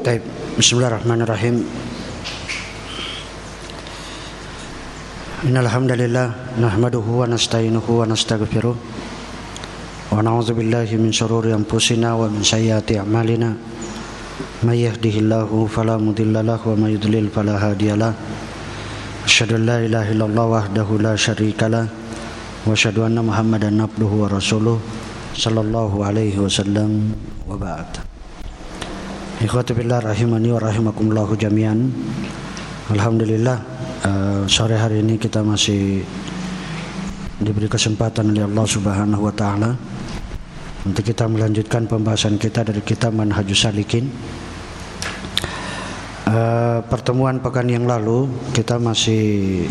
Baik, bismillahirrahmanirrahim. Innal hamdalillah nahmaduhu wa nasta'inuhu wa nastaghfiruh wa na'udzu billahi min shururi anfusina wa min sayyiati a'malina. May yahdihillahu fala mudilla lahu wa may yudlil fala hadiyalah. Asyhadu an la ilaha illallah wahdahu la syarikalah wa asyhadu anna Muhammadan abduhu wa rasuluh sallallahu alaihi wasallam wa ba'd. Ikhwati billah rahimani wa rahimakumullahu jami'an. Alhamdulillah, sore hari ini kita masih diberi kesempatan oleh Allah Subhanahu wa taala untuk kita melanjutkan pembahasan kita dari kitab Manhajus Salikin. Pertemuan pekan yang lalu kita masih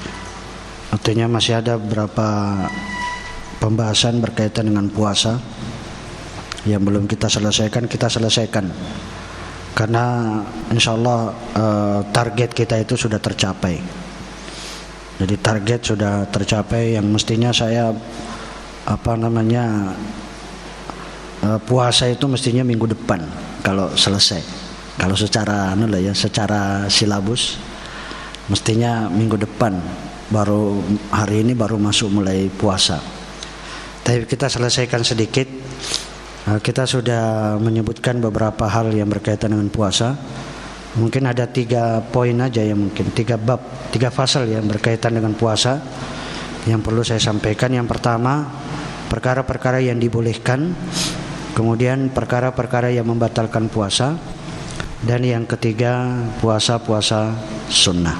ada beberapa pembahasan berkaitan dengan puasa yang belum kita selesaikan. Karena insyaallah target kita itu sudah tercapai. Jadi target sudah tercapai yang mestinya saya puasa itu mestinya minggu depan kalau selesai. Kalau secara secara silabus mestinya minggu depan, baru hari ini baru masuk mulai puasa. Tapi kita selesaikan sedikit. Kita sudah menyebutkan beberapa hal yang berkaitan dengan puasa. Mungkin ada 3 poin aja yang mungkin 3 bab, 3 fasal yang berkaitan dengan puasa yang perlu saya sampaikan. Yang pertama, perkara-perkara yang dibolehkan, kemudian perkara-perkara yang membatalkan puasa, dan yang ketiga, puasa-puasa sunnah.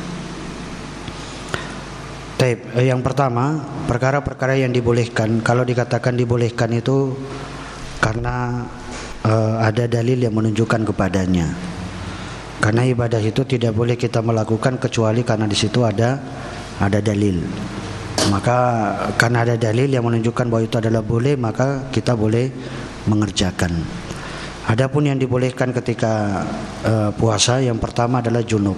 Yang pertama, perkara-perkara yang dibolehkan. Kalau dikatakan dibolehkan itu karena ada dalil yang menunjukkan kepadanya. Karena ibadah itu tidak boleh kita melakukan kecuali karena di situ ada dalil. Maka karena ada dalil yang menunjukkan bahwa itu adalah boleh, maka kita boleh mengerjakan. Adapun yang dibolehkan ketika puasa, yang pertama adalah junub.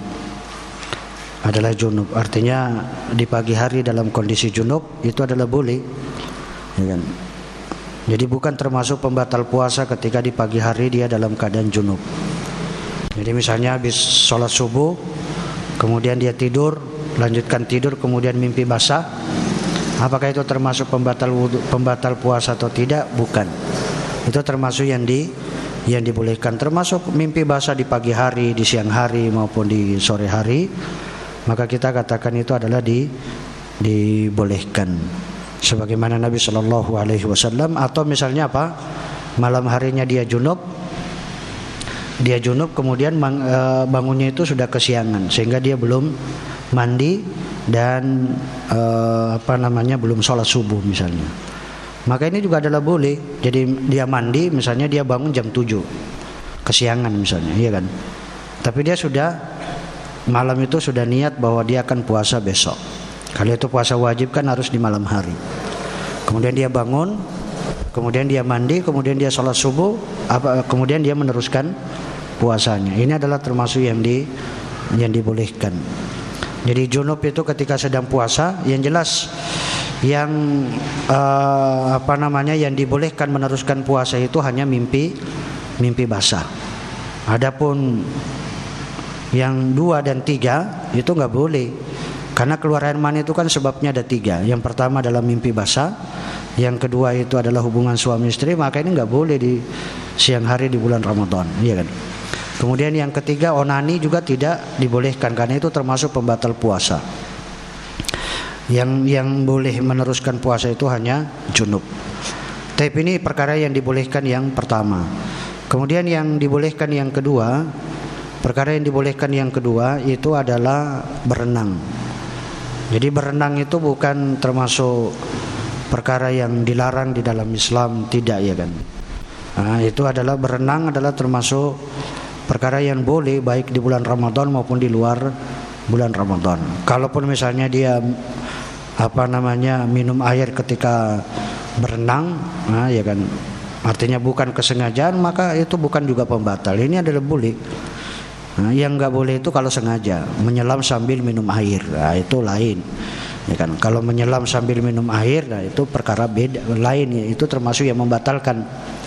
Artinya di pagi hari dalam kondisi junub itu adalah boleh, ya kan? Jadi bukan termasuk pembatal puasa ketika di pagi hari dia dalam keadaan junub. Jadi misalnya habis sholat subuh, kemudian dia tidur, lanjutkan tidur, kemudian mimpi basah. Apakah itu termasuk pembatal puasa atau tidak? Bukan. Itu termasuk yang dibolehkan. Termasuk mimpi basah di pagi hari, di siang hari maupun di sore hari. Maka kita katakan itu adalah dibolehkan. Sebagaimana Nabi Shallallahu Alaihi Wasallam. Atau misalnya malam harinya dia junub kemudian bangunnya itu sudah kesiangan sehingga dia belum mandi dan belum sholat subuh misalnya. Maka ini juga adalah boleh. Jadi dia mandi, misalnya dia bangun jam 7 kesiangan misalnya, iya kan? Tapi dia malam itu sudah niat bahwa dia akan puasa besok. Kalau itu puasa wajib kan harus di malam hari. Kemudian dia bangun, kemudian dia mandi, kemudian dia sholat subuh, kemudian dia meneruskan puasanya. Ini adalah termasuk yang dibolehkan. Jadi junub itu ketika sedang puasa, yang jelas yang yang dibolehkan meneruskan puasa itu hanya mimpi basah. Adapun yang 2 dan 3 itu nggak boleh. Karena keluar air mani itu kan sebabnya ada 3. Yang pertama adalah mimpi basah, yang kedua itu adalah hubungan suami istri. Maka ini nggak boleh di siang hari di bulan Ramadan, iya kan? Kemudian yang ketiga, onani juga tidak dibolehkan karena itu termasuk pembatal puasa. Yang boleh meneruskan puasa itu hanya junub. Tapi ini perkara yang dibolehkan yang pertama. Kemudian yang dibolehkan yang kedua, itu adalah berenang. Jadi berenang itu bukan termasuk perkara yang dilarang di dalam Islam, tidak, ya kan? Itu adalah berenang adalah termasuk perkara yang boleh baik di bulan Ramadan maupun di luar bulan Ramadan. Kalaupun misalnya dia minum air ketika berenang, ya kan? Artinya bukan kesengajaan, maka itu bukan juga pembatal. Ini adalah boleh. Yang nggak boleh itu kalau sengaja menyelam sambil minum air, itu lain, ya kan? Kalau menyelam sambil minum air, itu perkara beda, lain, ya, itu termasuk yang membatalkan.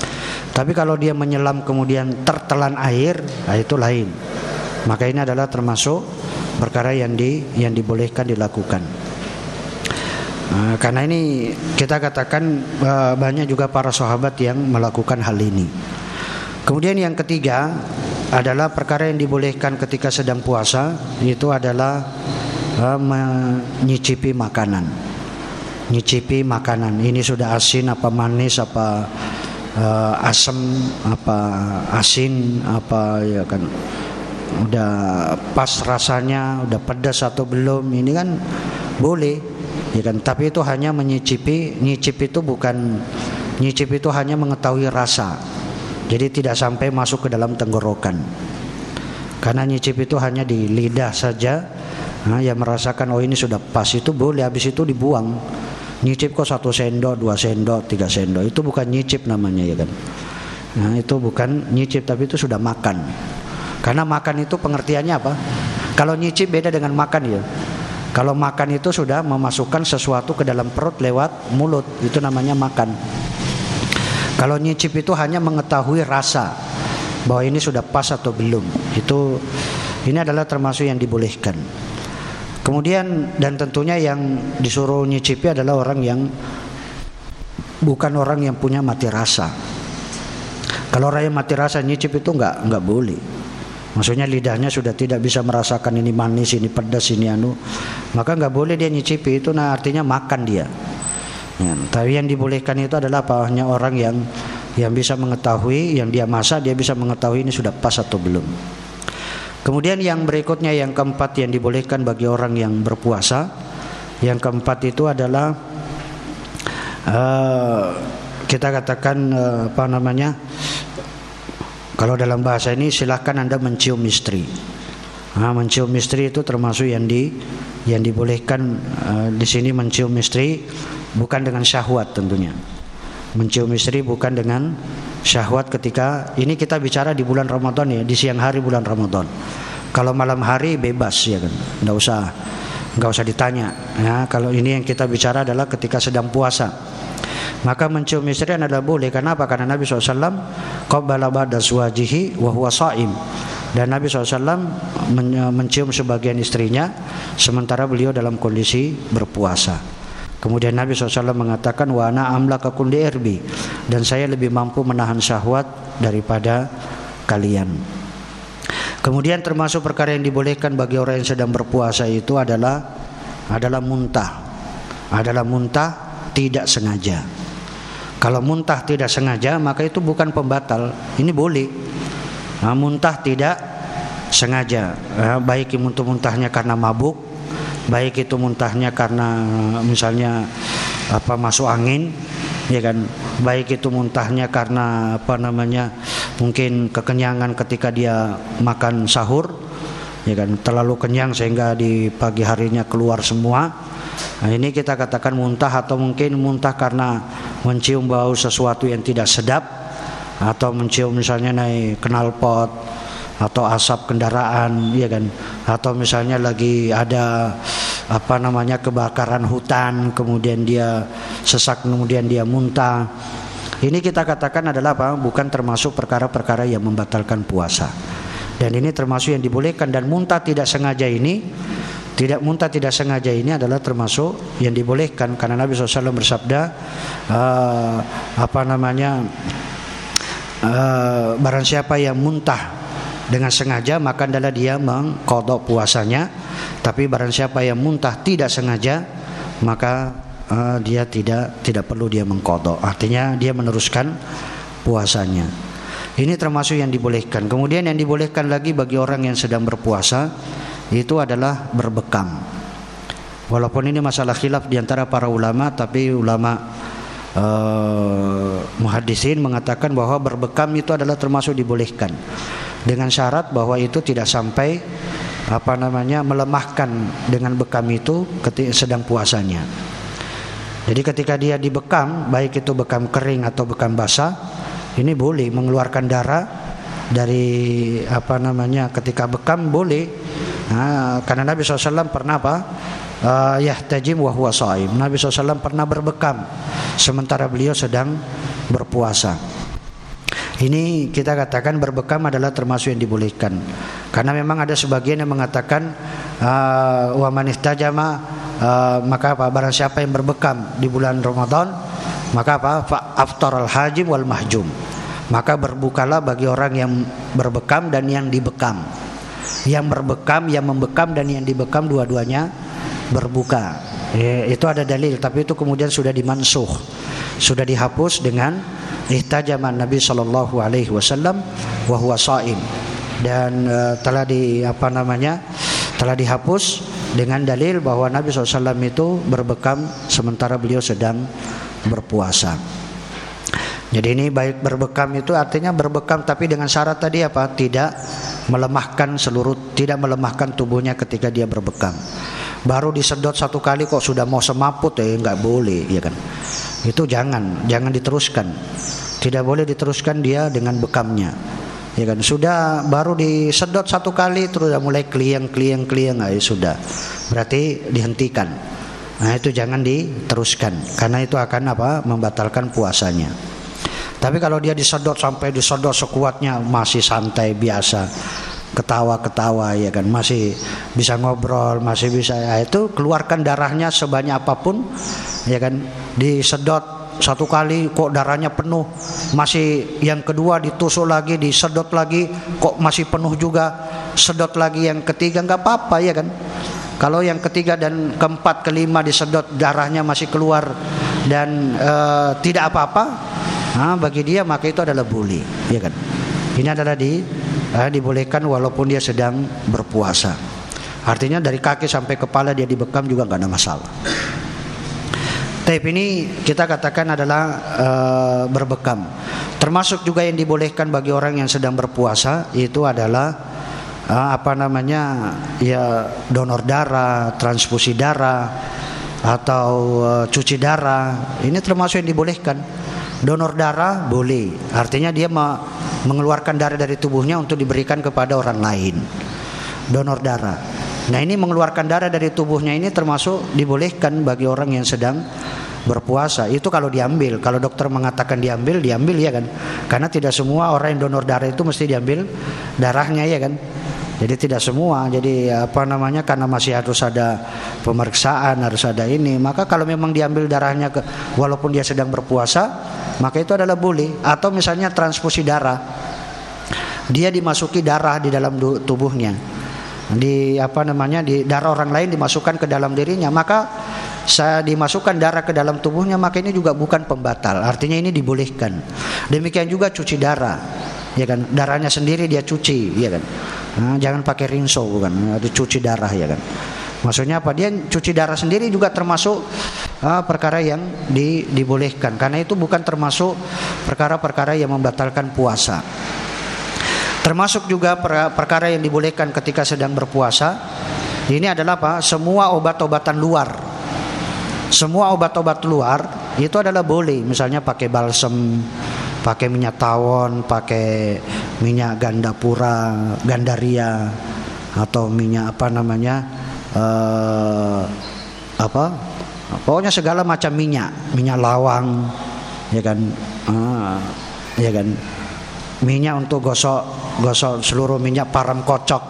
Tapi kalau dia menyelam kemudian tertelan air, nah itu lain. Maka ini adalah termasuk perkara yang dibolehkan dilakukan. Karena ini kita katakan banyak juga para sahabat yang melakukan hal ini. Kemudian yang ketiga adalah perkara yang dibolehkan ketika sedang puasa, yaitu adalah menyicipi makanan. Nyicipi makanan. Ini sudah asin apa manis apa asam apa asin apa ya kan, udah pas rasanya, udah pedas atau belum, ini kan boleh ya kan. Tapi itu hanya menyicipi. Nyicip itu bukan, nyicip itu hanya mengetahui rasa, jadi tidak sampai masuk ke dalam tenggorokan. Karena nyicip itu hanya di lidah saja. Yang merasakan oh ini sudah pas, itu boleh, habis itu dibuang. Nyicip kok 1 sendok, 2 sendok, 3 sendok, itu bukan nyicip namanya ya kan. Nah itu bukan nyicip, tapi itu sudah makan. Karena makan itu pengertiannya apa? Kalau nyicip beda dengan makan ya. Kalau makan itu sudah memasukkan sesuatu ke dalam perut lewat mulut, itu namanya makan. Kalau nyicip itu hanya mengetahui rasa bahwa ini sudah pas atau belum. Ini adalah termasuk yang dibolehkan. Kemudian dan tentunya yang disuruh nyicipi adalah orang yang bukan orang yang punya mati rasa. Kalau orang yang mati rasa nyicip itu enggak boleh. Maksudnya lidahnya sudah tidak bisa merasakan ini manis, ini pedas, ini maka enggak boleh dia nyicipi. Itu artinya makan dia. Ya, tapi yang dibolehkan itu adalah apa? Hanya orang yang bisa mengetahui, yang dia masak dia bisa mengetahui ini sudah pas atau belum. Kemudian yang berikutnya, yang keempat yang dibolehkan bagi orang yang berpuasa, yang keempat itu adalah kita katakan kalau dalam bahasa ini silahkan Anda mencium istri. Mencium istri itu termasuk yang dibolehkan. Di sini mencium istri bukan dengan syahwat tentunya. Mencium istri bukan dengan syahwat. Ketika ini kita bicara di bulan Ramadan ya, di siang hari bulan Ramadan. Kalau malam hari bebas ya kan, nggak usah ditanya ya. Kalau ini yang kita bicara adalah ketika sedang puasa, maka mencium istri adalah boleh. Kenapa? Karena Nabi SAW qabbala ba'da azwajihi wa huwa sha'im, dan Nabi SAW mencium sebagian istrinya sementara beliau dalam kondisi berpuasa. Kemudian Nabi SAW mengatakan wa ana amlakakum li irbi, dan saya lebih mampu menahan syahwat daripada kalian. Kemudian termasuk perkara yang dibolehkan bagi orang yang sedang berpuasa itu adalah muntah. Adalah muntah tidak sengaja. Kalau muntah tidak sengaja maka itu bukan pembatal, ini boleh. Muntah tidak sengaja, baik itu muntahnya karena mabuk, baik itu muntahnya karena misalnya masuk angin ya kan, baik itu muntahnya karena mungkin kekenyangan ketika dia makan sahur ya kan, terlalu kenyang sehingga di pagi harinya keluar semua. Ini kita katakan muntah, atau mungkin muntah karena mencium bau sesuatu yang tidak sedap, atau mencium misalnya naik knalpot atau asap kendaraan ya kan, atau misalnya lagi ada kebakaran hutan, kemudian dia sesak, kemudian dia muntah. Ini kita katakan adalah bukan termasuk perkara-perkara yang membatalkan puasa. Dan ini termasuk yang dibolehkan. Dan muntah tidak sengaja ini adalah termasuk yang dibolehkan, karena Nabi SAW bersabda barang siapa yang muntah dengan sengaja maka adalah dia mengqadha puasanya. Tapi barang siapa yang muntah tidak sengaja maka dia tidak perlu dia mengqadha, artinya dia meneruskan puasanya. Ini termasuk yang dibolehkan. Kemudian yang dibolehkan lagi bagi orang yang sedang berpuasa itu adalah berbekam. Walaupun ini masalah khilaf di antara para ulama, tapi ulama muhaddisin mengatakan bahwa berbekam itu adalah termasuk dibolehkan, dengan syarat bahwa itu tidak sampai melemahkan dengan bekam itu ketika sedang puasanya. Jadi ketika dia dibekam, baik itu bekam kering atau bekam basah, ini boleh mengeluarkan darah dari ketika bekam boleh. Karena Nabi SAW pernah yahtajim wa huwa sha'im. Nabi SAW pernah berbekam sementara beliau sedang berpuasa. Ini kita katakan berbekam adalah termasuk yang dibolehkan. Karena memang ada sebagian yang mengatakan wa man ihtajama, maka apa, barang siapa yang berbekam di bulan Ramadan, maka apa, fa aftaral hajim wal mahjum, maka berbukalah bagi orang yang berbekam dan yang dibekam. Yang berbekam, yang membekam dan yang dibekam dua-duanya berbuka. Itu ada dalil, tapi itu kemudian sudah dimansuh, sudah dihapus dengan ihtajaman Nabi sallallahu alaihi wasallam wa huwa shaim, dan telah telah dihapus dengan dalil bahwa Nabi SAW itu berbekam sementara beliau sedang berpuasa. Jadi ini baik berbekam itu artinya berbekam tapi dengan syarat tadi apa? Tidak melemahkan tubuhnya ketika dia berbekam. Baru disedot satu kali kok sudah mau semaput, nggak boleh, ya kan? Itu jangan diteruskan. Tidak boleh diteruskan dia dengan bekamnya, ya kan? Sudah baru disedot satu kali terus sudah mulai kliang, sudah. Berarti dihentikan. Nah, itu jangan diteruskan karena itu akan membatalkan puasanya. Tapi kalau dia disedot sekuatnya, masih santai biasa, ketawa-ketawa, ya kan, masih bisa ngobrol, masih bisa, ya itu keluarkan darahnya sebanyak apapun, ya kan. Disedot satu kali kok darahnya penuh, masih yang kedua ditusuk lagi, disedot lagi kok masih penuh juga, sedot lagi yang ketiga, nggak apa-apa, ya kan. Kalau yang ketiga dan keempat, kelima disedot darahnya masih keluar dan tidak apa-apa, bagi dia maka itu adalah boleh, ya kan. Ini adalah dibolehkan walaupun dia sedang berpuasa. Artinya dari kaki sampai kepala dia dibekam juga nggak ada masalah. Tapi ini kita katakan adalah berbekam. Termasuk juga yang dibolehkan bagi orang yang sedang berpuasa itu adalah ya donor darah, transfusi darah, atau cuci darah. Ini termasuk yang dibolehkan. Donor darah boleh, artinya dia mengeluarkan darah dari tubuhnya untuk diberikan kepada orang lain. Donor darah. Nah, ini mengeluarkan darah dari tubuhnya ini termasuk dibolehkan bagi orang yang sedang berpuasa. Itu kalau diambil, kalau dokter mengatakan diambil ya kan. Karena tidak semua orang yang donor darah itu mesti diambil darahnya, ya kan. Jadi tidak semua. Jadi karena masih harus ada pemeriksaan, harus ada ini. Maka kalau memang diambil darahnya walaupun dia sedang berpuasa, maka itu adalah boleh. Atau misalnya transfusi darah, dia dimasuki darah di dalam tubuhnya, di darah orang lain dimasukkan ke dalam dirinya, maka saya dimasukkan darah ke dalam tubuhnya, maka ini juga bukan pembatal. Artinya ini dibolehkan. Demikian juga cuci darah, ya kan, darahnya sendiri dia cuci, ya kan. Jangan pakai rinso, bukan, dicuci darah, ya kan. Maksudnya apa? Dia cuci darah sendiri juga termasuk perkara yang dibolehkan, karena itu bukan termasuk perkara-perkara yang membatalkan puasa. Termasuk juga perkara yang dibolehkan ketika sedang berpuasa. Ini adalah semua obat-obatan luar. Semua obat-obat luar itu adalah boleh. Misalnya pakai balsem, pakai minyak tawon, pakai minyak gandaria, atau minyak pokoknya segala macam minyak lawang, ya kan, ya kan. Minyak untuk gosok seluruh minyak, param kocok,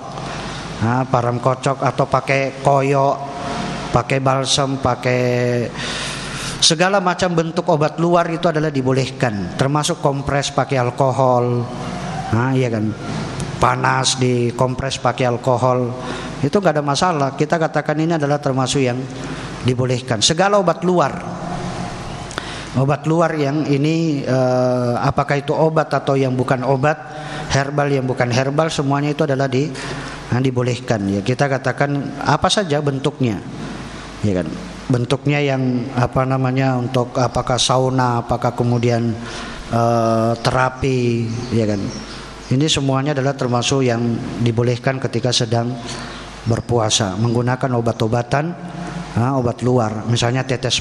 atau pakai koyo, pakai balsam, pakai segala macam bentuk obat luar itu adalah dibolehkan. Termasuk kompres pakai alkohol, ya kan, panas dikompres pakai alkohol, itu nggak ada masalah. Kita katakan ini adalah termasuk yang dibolehkan. Segala obat luar yang ini apakah itu obat atau yang bukan obat, herbal yang bukan herbal, semuanya itu adalah dibolehkan, ya. Kita katakan apa saja bentuknya, ya kan, bentuknya yang untuk apakah sauna, apakah kemudian terapi, ya kan. Ini semuanya adalah termasuk yang dibolehkan ketika sedang berpuasa, menggunakan obat-obatan, obat luar. Misalnya tetes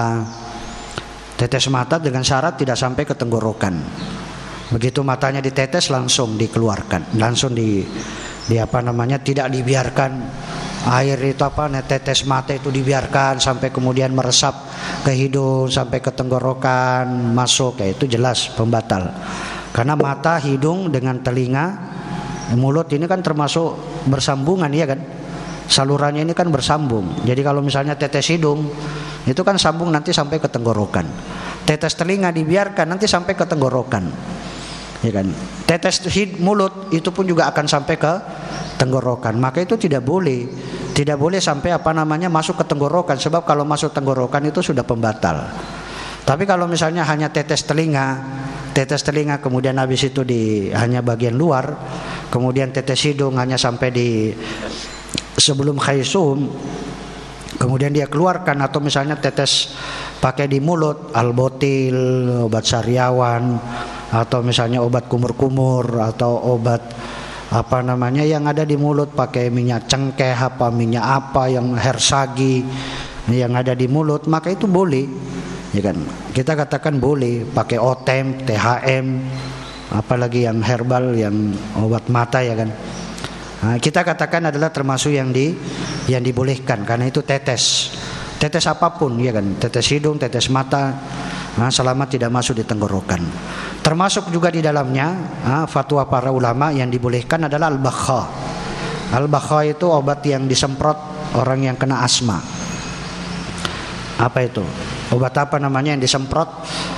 mata dengan syarat tidak sampai ke tenggorokan. Begitu matanya ditetes langsung dikeluarkan, langsung tidak dibiarkan air itu tetes mata itu dibiarkan sampai kemudian meresap ke hidung sampai ke tenggorokan masuk, ya itu jelas pembatal. Karena mata, hidung dengan telinga, mulut ini kan termasuk bersambungan, ya kan? Salurannya ini kan bersambung. Jadi kalau misalnya tetes hidung itu kan sambung nanti sampai ke tenggorokan. Tetes telinga dibiarkan nanti sampai ke tenggorokan, ya kan? Tetes mulut itu pun juga akan sampai ke tenggorokan. Maka itu tidak boleh sampai masuk ke tenggorokan, sebab kalau masuk tenggorokan itu sudah pembatal. Tapi kalau misalnya hanya tetes telinga kemudian habis itu hanya bagian luar, kemudian tetes hidung hanya sampai di sebelum khaisum, kemudian dia keluarkan, atau misalnya tetes pakai di mulut, albotil, obat sariawan, atau misalnya obat kumur-kumur, atau obat yang ada di mulut, pakai minyak cengkeh minyak yang hersagi yang ada di mulut, maka itu boleh, ya kan? Kita katakan boleh pakai otem, THM, apalagi yang herbal, yang obat mata, ya kan? Nah, kita katakan adalah termasuk yang dibolehkan, karena itu tetes apapun, ya kan? Tetes hidung, tetes mata, selama tidak masuk di tenggorokan. Termasuk juga di dalamnya fatwa para ulama yang dibolehkan adalah al-bakha. Al-bakha itu obat yang disemprot orang yang kena asma. Apa itu? Obat apa namanya yang disemprot?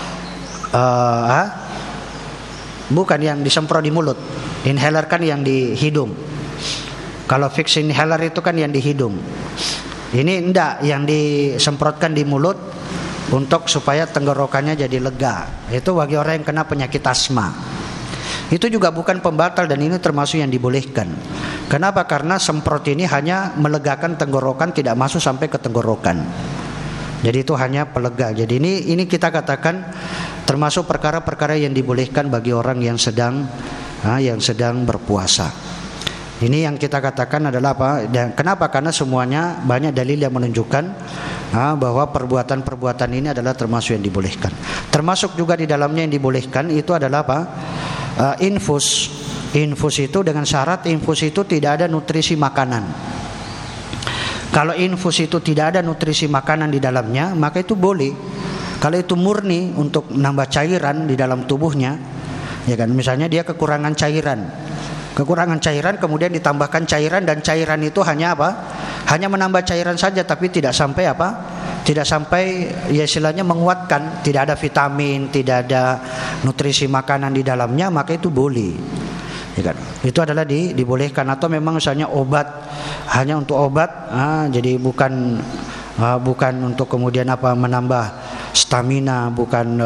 Bukan yang disemprot di mulut. Inhaler kan yang di hidung. Kalau fix inhaler itu kan yang di hidung. Ini enggak, yang disemprotkan di mulut untuk supaya tenggorokannya jadi lega. Itu bagi orang yang kena penyakit asma. Itu juga bukan pembatal, dan ini termasuk yang dibolehkan. Kenapa? Karena semprot ini hanya melegakan tenggorokan, tidak masuk sampai ke tenggorokan. Jadi itu hanya pelega. Jadi ini kita katakan termasuk perkara-perkara yang dibolehkan bagi orang yang sedang berpuasa. Ini yang kita katakan adalah apa? Dan kenapa? Karena semuanya banyak dalil yang menunjukkan bahwa perbuatan-perbuatan ini adalah termasuk yang dibolehkan. Termasuk juga di dalamnya yang dibolehkan itu adalah apa? Infus. Infus itu dengan syarat infus itu tidak ada nutrisi makanan. Kalau infus itu tidak ada nutrisi makanan di dalamnya, maka itu boleh. Kalau itu murni untuk menambah cairan di dalam tubuhnya, ya kan? Misalnya dia kekurangan cairan kemudian ditambahkan cairan, dan cairan itu hanya apa? Hanya menambah cairan saja, tapi tidak sampai apa? Tidak sampai ya istilahnya menguatkan, tidak ada vitamin, tidak ada nutrisi makanan di dalamnya, maka itu boleh. Ya kan? Itu adalah dibolehkan. Atau memang misalnya obat hanya untuk obat, jadi bukan untuk kemudian menambah stamina, bukan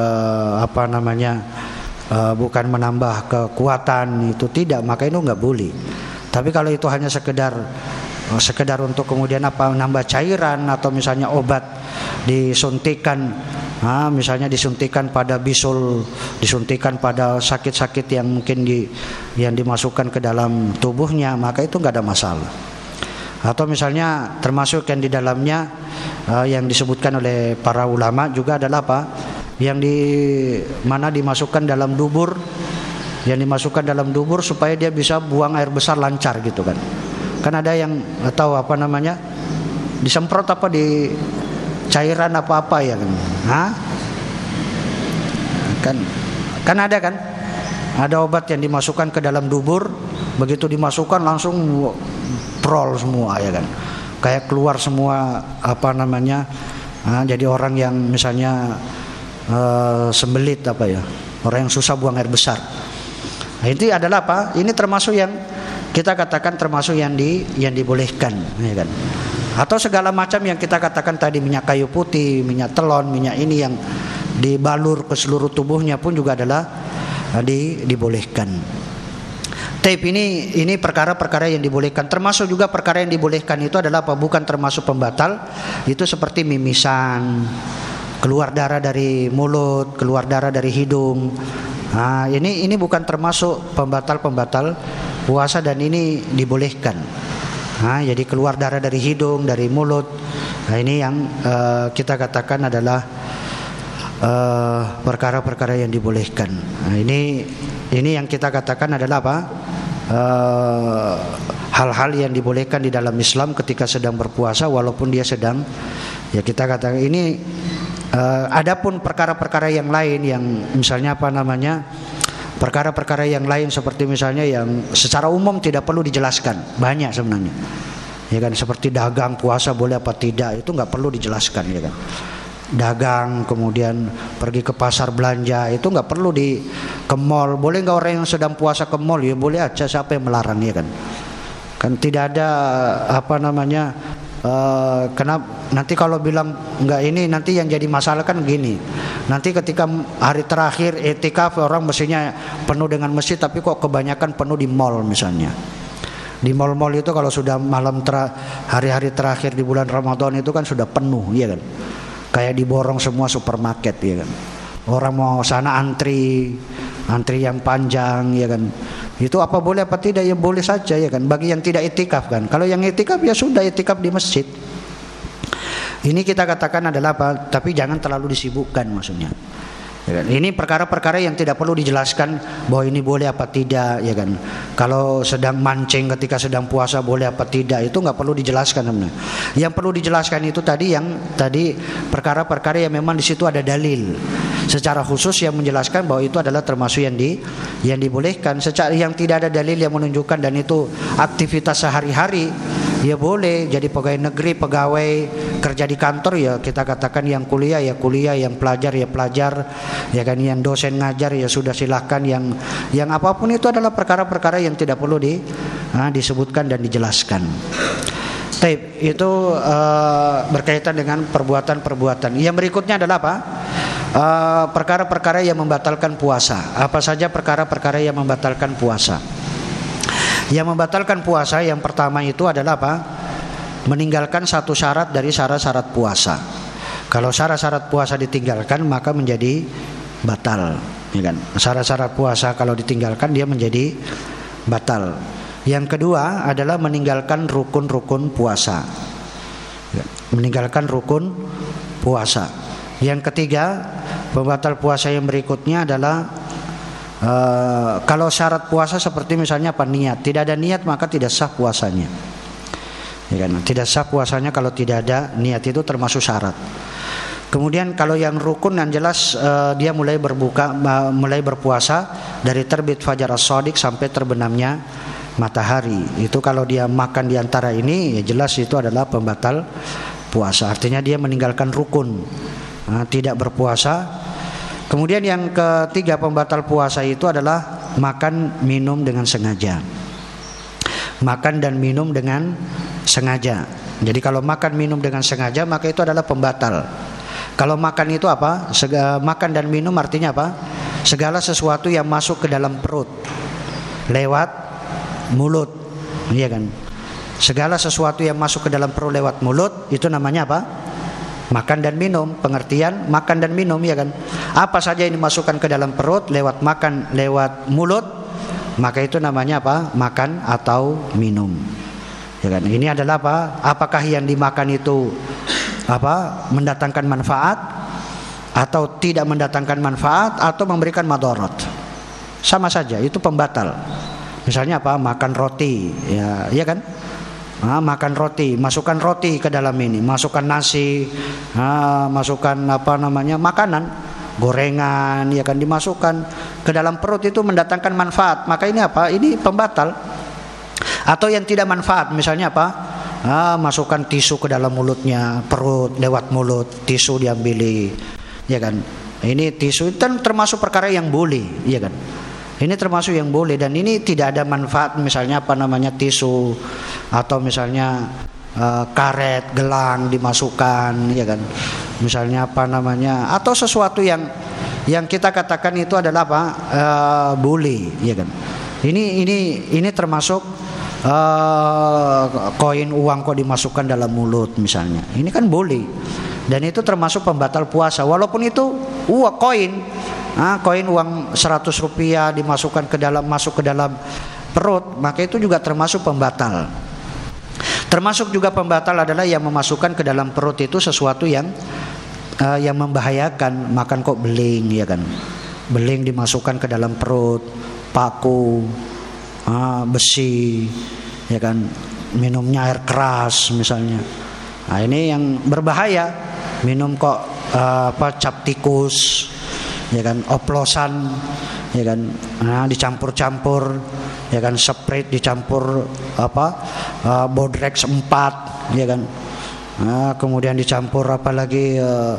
bukan menambah kekuatan, itu tidak, maka itu nggak boleh. Tapi kalau itu hanya sekedar untuk kemudian menambah cairan, atau misalnya obat disuntikan, misalnya disuntikan pada bisul, disuntikan pada sakit-sakit yang mungkin yang dimasukkan ke dalam tubuhnya, maka itu nggak ada masalah. Atau misalnya termasuk yang di dalamnya yang disebutkan oleh para ulama juga adalah apa? Yang dimasukkan dalam dubur, supaya dia bisa buang air besar lancar gitu kan. Kan ada yang atau disemprot di cairan apa ya kan. Kan ada obat yang dimasukkan ke dalam dubur, begitu dimasukkan langsung prol semua, ya kan. Kayak keluar semua jadi orang yang misalnya sembelit orang yang susah buang air besar. Nah, itu adalah apa? Ini termasuk yang kita katakan termasuk yang dibolehkan, ya kan? Atau segala macam yang kita katakan tadi, minyak kayu putih, minyak telon, minyak ini yang dibalur ke seluruh tubuhnya pun juga adalah dibolehkan. Tapi ini perkara-perkara yang dibolehkan. Termasuk juga perkara yang dibolehkan itu adalah apa? Bukan termasuk pembatal. Itu seperti mimisan, keluar darah dari mulut, keluar darah dari hidung. Nah, ini bukan termasuk pembatal puasa, dan ini dibolehkan. Nah, jadi keluar darah dari hidung, dari mulut. Nah, ini yang kita katakan adalah perkara-perkara yang dibolehkan. Nah, ini yang kita katakan adalah apa? Hal-hal yang dibolehkan di dalam Islam ketika sedang berpuasa, walaupun dia sedang, ya kita katakan ini. Adapun perkara-perkara yang lain yang misalnya Perkara-perkara yang lain seperti misalnya yang secara umum tidak perlu dijelaskan, banyak sebenarnya. Ya kan, seperti dagang, puasa boleh apa tidak, itu nggak perlu dijelaskan, ya kan. Dagang, kemudian pergi ke pasar belanja, itu nggak perlu ke mall. Boleh nggak orang yang sedang puasa ke mall? Ya boleh aja, siapa yang melarang, ya kan. Kan tidak ada kenapa nanti kalau bilang nggak ini, nanti yang jadi masalah kan gini. Nanti ketika hari terakhir i'tikaf, orang mestinya penuh dengan masjid, tapi kok kebanyakan penuh di mall misalnya. Di mall-mall itu kalau sudah hari-hari terakhir di bulan Ramadan itu kan sudah penuh, ya kan. Kayak diborong semua supermarket, ya kan. Orang mau sana antri yang panjang, ya kan. Itu apa boleh apa tidak? Ya boleh saja, ya kan. Bagi yang tidak i'tikaf kan. Kalau yang i'tikaf ya sudah i'tikaf di masjid. Ini kita katakan adalah apa? Tapi jangan terlalu disibukkan maksudnya. Ya kan? Ini perkara-perkara yang tidak perlu dijelaskan bahwa ini boleh apa tidak, ya kan. Kalau sedang mancing ketika sedang puasa boleh apa tidak, itu nggak perlu dijelaskan sebenarnya. Yang perlu dijelaskan itu tadi perkara-perkara yang memang di situ ada dalil secara khusus yang menjelaskan bahwa itu adalah termasuk yang dibolehkan. Secara yang tidak ada dalil yang menunjukkan dan itu aktivitas sehari-hari, ya boleh. Jadi pegawai negeri, pegawai kerja di kantor, ya kita katakan yang kuliah ya kuliah, yang pelajar ya pelajar, ya kan, yang dosen ngajar ya sudah silahkan, yang apapun itu adalah perkara-perkara yang tidak perlu disebutkan dan dijelaskan. Taib itu berkaitan dengan perbuatan-perbuatan. Yang berikutnya adalah apa? Perkara-perkara yang membatalkan puasa. Apa saja perkara-perkara yang membatalkan puasa? Yang membatalkan puasa yang pertama itu adalah apa? Meninggalkan satu syarat dari syarat-syarat puasa. Kalau syarat-syarat puasa ditinggalkan maka menjadi batal, ya kan? Syarat-syarat puasa kalau ditinggalkan dia menjadi batal. Yang kedua adalah meninggalkan rukun-rukun puasa. Meninggalkan rukun puasa. Yang ketiga, pembatal puasa yang berikutnya adalah kalau syarat puasa seperti misalnya apa? Niat. Tidak ada niat maka tidak sah puasanya. Ya kan? Tidak sah puasanya kalau tidak ada niat, itu termasuk syarat. Kemudian kalau yang rukun yang jelas dia mulai berpuasa dari terbit fajar as-shadiq sampai terbenamnya matahari. Itu kalau dia makan di antara ini, ya jelas itu adalah pembatal puasa. Artinya dia meninggalkan rukun, tidak berpuasa. Kemudian yang ketiga pembatal puasa itu adalah makan minum dengan sengaja. Makan dan minum dengan sengaja. Jadi kalau makan minum dengan sengaja maka itu adalah pembatal. Kalau makan itu apa? Makan dan minum artinya apa? Segala sesuatu yang masuk ke dalam perut lewat mulut, iya kan? Segala sesuatu yang masuk ke dalam perut lewat mulut itu namanya apa? Makan dan minum. Pengertian makan dan minum, ya kan? Apa saja yang dimasukkan ke dalam perut lewat makan, lewat mulut, maka itu namanya apa? Makan atau minum. Ya kan? Ini adalah apa? Apakah yang dimakan itu mendatangkan manfaat atau tidak mendatangkan manfaat atau memberikan madarat? Sama saja, itu pembatal. Misalnya apa? Makan roti, ya kan? Makan roti, masukkan roti ke dalam ini, masukkan nasi, masukkan makanan, gorengan, ya kan, dimasukkan ke dalam perut itu mendatangkan manfaat, maka ini apa? Ini pembatal. Atau yang tidak manfaat, misalnya apa? Masukkan tisu ke dalam mulutnya, perut lewat mulut, tisu diambili, ya kan? Ini tisu itu termasuk perkara yang boleh, ya kan? Ini termasuk yang boleh dan ini tidak ada manfaat, misalnya tisu atau misalnya karet, gelang dimasukkan, ya kan? Misalnya atau sesuatu yang kita katakan itu adalah boleh, ya kan? Ini termasuk koin uang kok dimasukkan dalam mulut misalnya. Ini kan boleh. Dan itu termasuk pembatal puasa walaupun itu koin. Koin uang 100 rupiah dimasukkan masuk ke dalam perut, maka itu juga termasuk pembatal. Termasuk juga pembatal adalah yang memasukkan ke dalam perut itu sesuatu yang membahayakan. Makan kok beling, ya kan? Beling dimasukkan ke dalam perut, paku, besi, ya kan? Minumnya air keras misalnya. Ini yang berbahaya. Minum kok cap tikus, ya kan, oplosan, ya kan, nah, dicampur-campur, ya kan, Sprite dicampur Bodrex 4, ya kan, nah, kemudian dicampur apa lagi,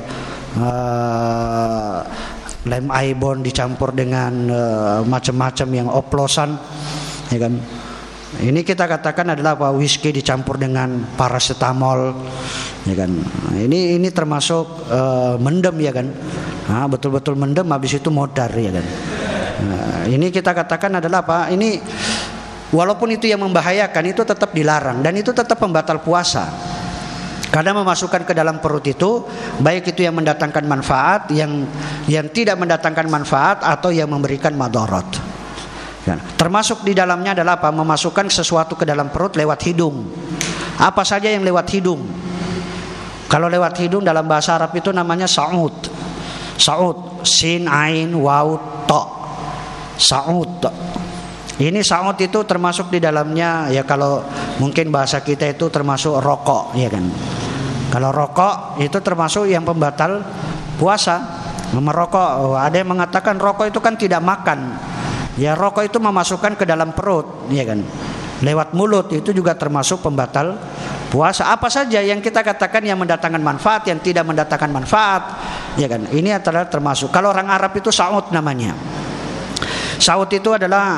lem ibon dicampur dengan macam-macam yang oplosan, ya kan. Ini kita katakan adalah apa? Whisky dicampur dengan paracetamol, ya kan. Ini termasuk mendem, ya kan. Nah, betul-betul mendem, habis itu modar, ya kan. Nah, ini kita katakan adalah apa? Ini walaupun itu yang membahayakan, itu tetap dilarang dan itu tetap pembatal puasa. Karena memasukkan ke dalam perut itu, baik itu yang mendatangkan manfaat, yang tidak mendatangkan manfaat, atau yang memberikan madarat. Ya, termasuk di dalamnya adalah apa? Memasukkan sesuatu ke dalam perut lewat hidung. Apa saja yang lewat hidung? Kalau lewat hidung dalam bahasa Arab itu namanya sa'ud. Sa'ud, sin, ain, waw, ta. Sa'ud. Ini sa'ud itu termasuk di dalamnya, ya kalau mungkin bahasa kita itu termasuk rokok, ya kan. Kalau rokok itu termasuk yang pembatal puasa. Merokok, ada yang mengatakan rokok itu kan tidak makan. Ya, rokok itu memasukkan ke dalam perut, ya kan. Lewat mulut itu juga termasuk pembatal puasa. Apa saja yang kita katakan yang mendatangkan manfaat, yang tidak mendatangkan manfaat, ya kan. Ini adalah termasuk. Kalau orang Arab itu sa'ud namanya. Sa'ud itu adalah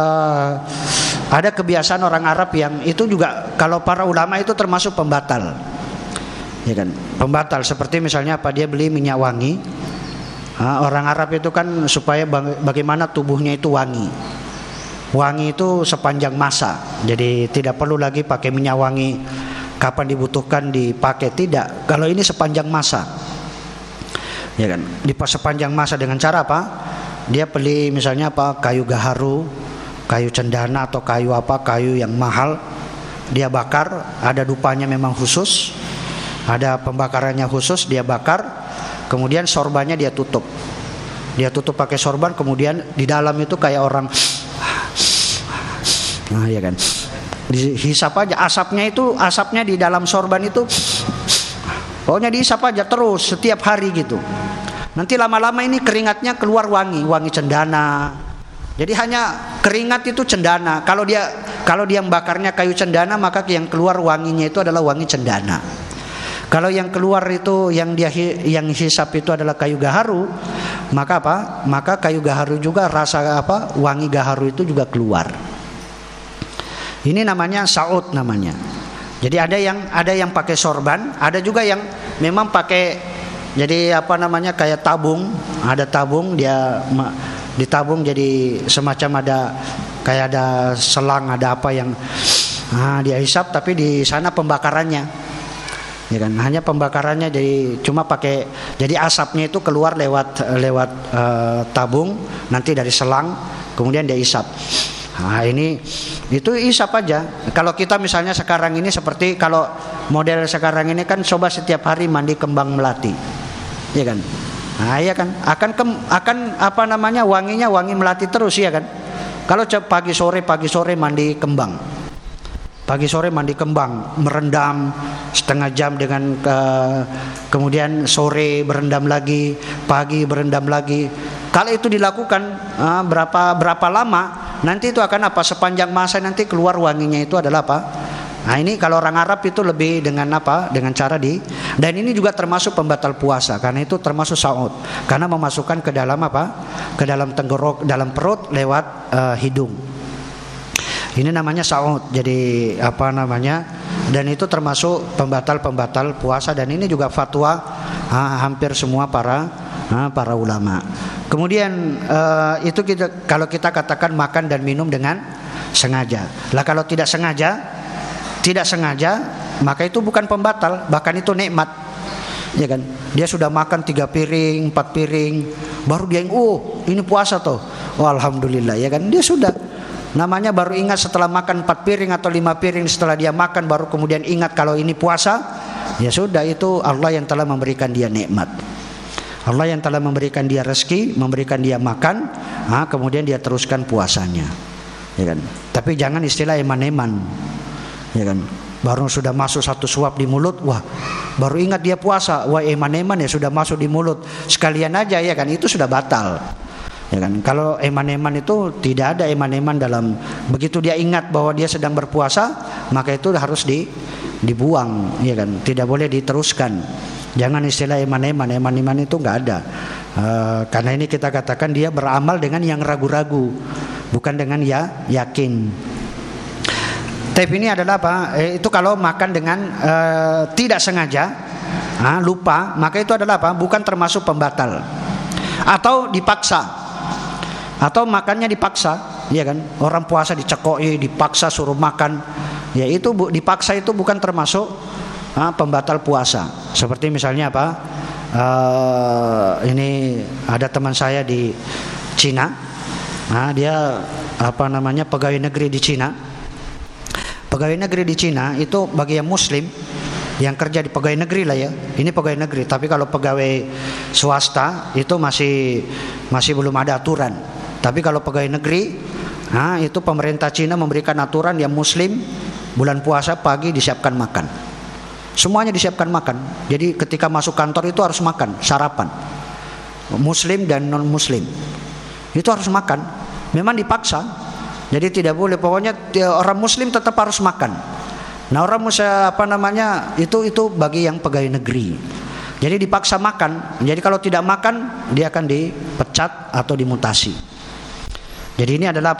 ada kebiasaan orang Arab yang itu juga kalau para ulama itu termasuk pembatal. Ya kan? Pembatal seperti misalnya apa, dia beli minyak wangi. Orang Arab itu kan supaya bagaimana tubuhnya itu wangi. Wangi itu sepanjang masa. Jadi tidak perlu lagi pakai minyak wangi kapan dibutuhkan dipakai, tidak. Kalau ini sepanjang masa. Ya kan? Di sepanjang masa dengan cara apa? Dia beli misalnya apa, kayu gaharu, kayu cendana atau kayu apa, kayu yang mahal. Dia bakar, ada dupanya memang khusus. Ada pembakarannya khusus, dia bakar. Kemudian sorbannya dia tutup. Dia tutup pakai sorban, kemudian di dalam itu kayak orang, nah ya kan, dihisap aja asapnya di dalam sorban itu, pokoknya dihisap aja terus setiap hari gitu. Nanti lama-lama ini keringatnya keluar wangi cendana. Jadi hanya keringat itu cendana. Kalau dia membakarnya kayu cendana, maka yang keluar wanginya itu adalah wangi cendana. Kalau yang keluar itu yang hisap itu adalah kayu gaharu, maka apa? Maka kayu gaharu juga rasa apa? Wangi gaharu itu juga keluar. Ini namanya sa'ud namanya. Jadi ada yang pakai sorban, ada juga yang memang pakai, jadi apa namanya, kayak tabung. Ada tabung, dia ditabung jadi semacam kayak ada selang, ada apa yang dia hisap, tapi di sana pembakarannya. Ya kan, hanya pembakarannya, jadi cuma pakai, jadi asapnya itu keluar lewat tabung, nanti dari selang, kemudian dia isap. Nah, itu isap aja. Kalau kita misalnya sekarang ini seperti kalau model sekarang ini kan coba setiap hari mandi kembang melati, ya kan? Nah, ya kan, akan apa namanya, wanginya wangi melati terus, ya kan? Kalau pagi sore mandi kembang. Pagi sore mandi kembang, merendam setengah jam dengan kemudian sore berendam lagi, pagi berendam lagi. Kalau itu dilakukan berapa lama, nanti itu akan apa? Sepanjang masa nanti keluar wanginya itu adalah apa? Nah, ini kalau orang Arab itu lebih dengan apa? Dengan cara dan ini juga termasuk pembatal puasa, karena itu termasuk sa'ud. Karena memasukkan ke dalam apa? Ke dalam tenggorok, dalam perut lewat hidung. Ini namanya sa'ud. Jadi apa namanya? Dan itu termasuk pembatal puasa, dan ini juga fatwa hampir semua para ulama. Kemudian itu kalau kita katakan makan dan minum dengan sengaja. Lah kalau tidak sengaja, maka itu bukan pembatal, bahkan itu nikmat. Ya kan? Dia sudah makan 3 piring, 4 piring, baru dia ini puasa toh. Oh, alhamdulillah, ya kan? Dia sudah namanya baru ingat setelah makan 4 piring atau 5 piring, setelah dia makan baru kemudian ingat kalau ini puasa. Ya sudah, itu Allah yang telah memberikan dia nikmat. Allah yang telah memberikan dia rezeki, memberikan dia makan, kemudian dia teruskan puasanya. Ya kan? Tapi jangan istilah eman-eman. Ya kan? Baru sudah masuk satu suap di mulut, wah baru ingat dia puasa, wah eman-eman ya sudah masuk di mulut sekalian aja ya kan, itu sudah batal ya kan. Kalau eman-eman itu tidak ada eman-eman dalam, begitu dia ingat bahwa dia sedang berpuasa, maka itu harus dibuang ya kan, tidak boleh diteruskan. Jangan istilah eman-eman itu nggak ada. Karena ini kita katakan dia beramal dengan yang ragu-ragu, bukan dengan yakin. Tapi ini adalah apa? Itu kalau makan dengan tidak sengaja, lupa, maka itu adalah apa? Bukan termasuk pembatal. Atau dipaksa, atau makannya dipaksa, ya kan? Orang puasa dicekoi, dipaksa suruh makan, ya itu dipaksa itu bukan termasuk pembatal puasa. Seperti misalnya apa? Ini ada teman saya di Cina, dia pegawai negeri di Cina. Pegawai negeri di Cina itu bagi yang muslim yang kerja di pegawai negeri lah ya. Ini pegawai negeri, tapi kalau pegawai swasta itu masih belum ada aturan. Tapi kalau pegawai negeri, itu pemerintah Cina memberikan aturan yang muslim bulan puasa pagi disiapkan makan. Semuanya disiapkan makan. Jadi ketika masuk kantor itu harus makan, sarapan. Muslim dan non muslim. Itu harus makan. Memang dipaksa. Jadi tidak boleh, pokoknya orang muslim tetap harus makan. Nah, orang itu bagi yang pegawai negeri. Jadi dipaksa makan. Jadi kalau tidak makan dia akan dipecat atau dimutasi. Jadi ini adalah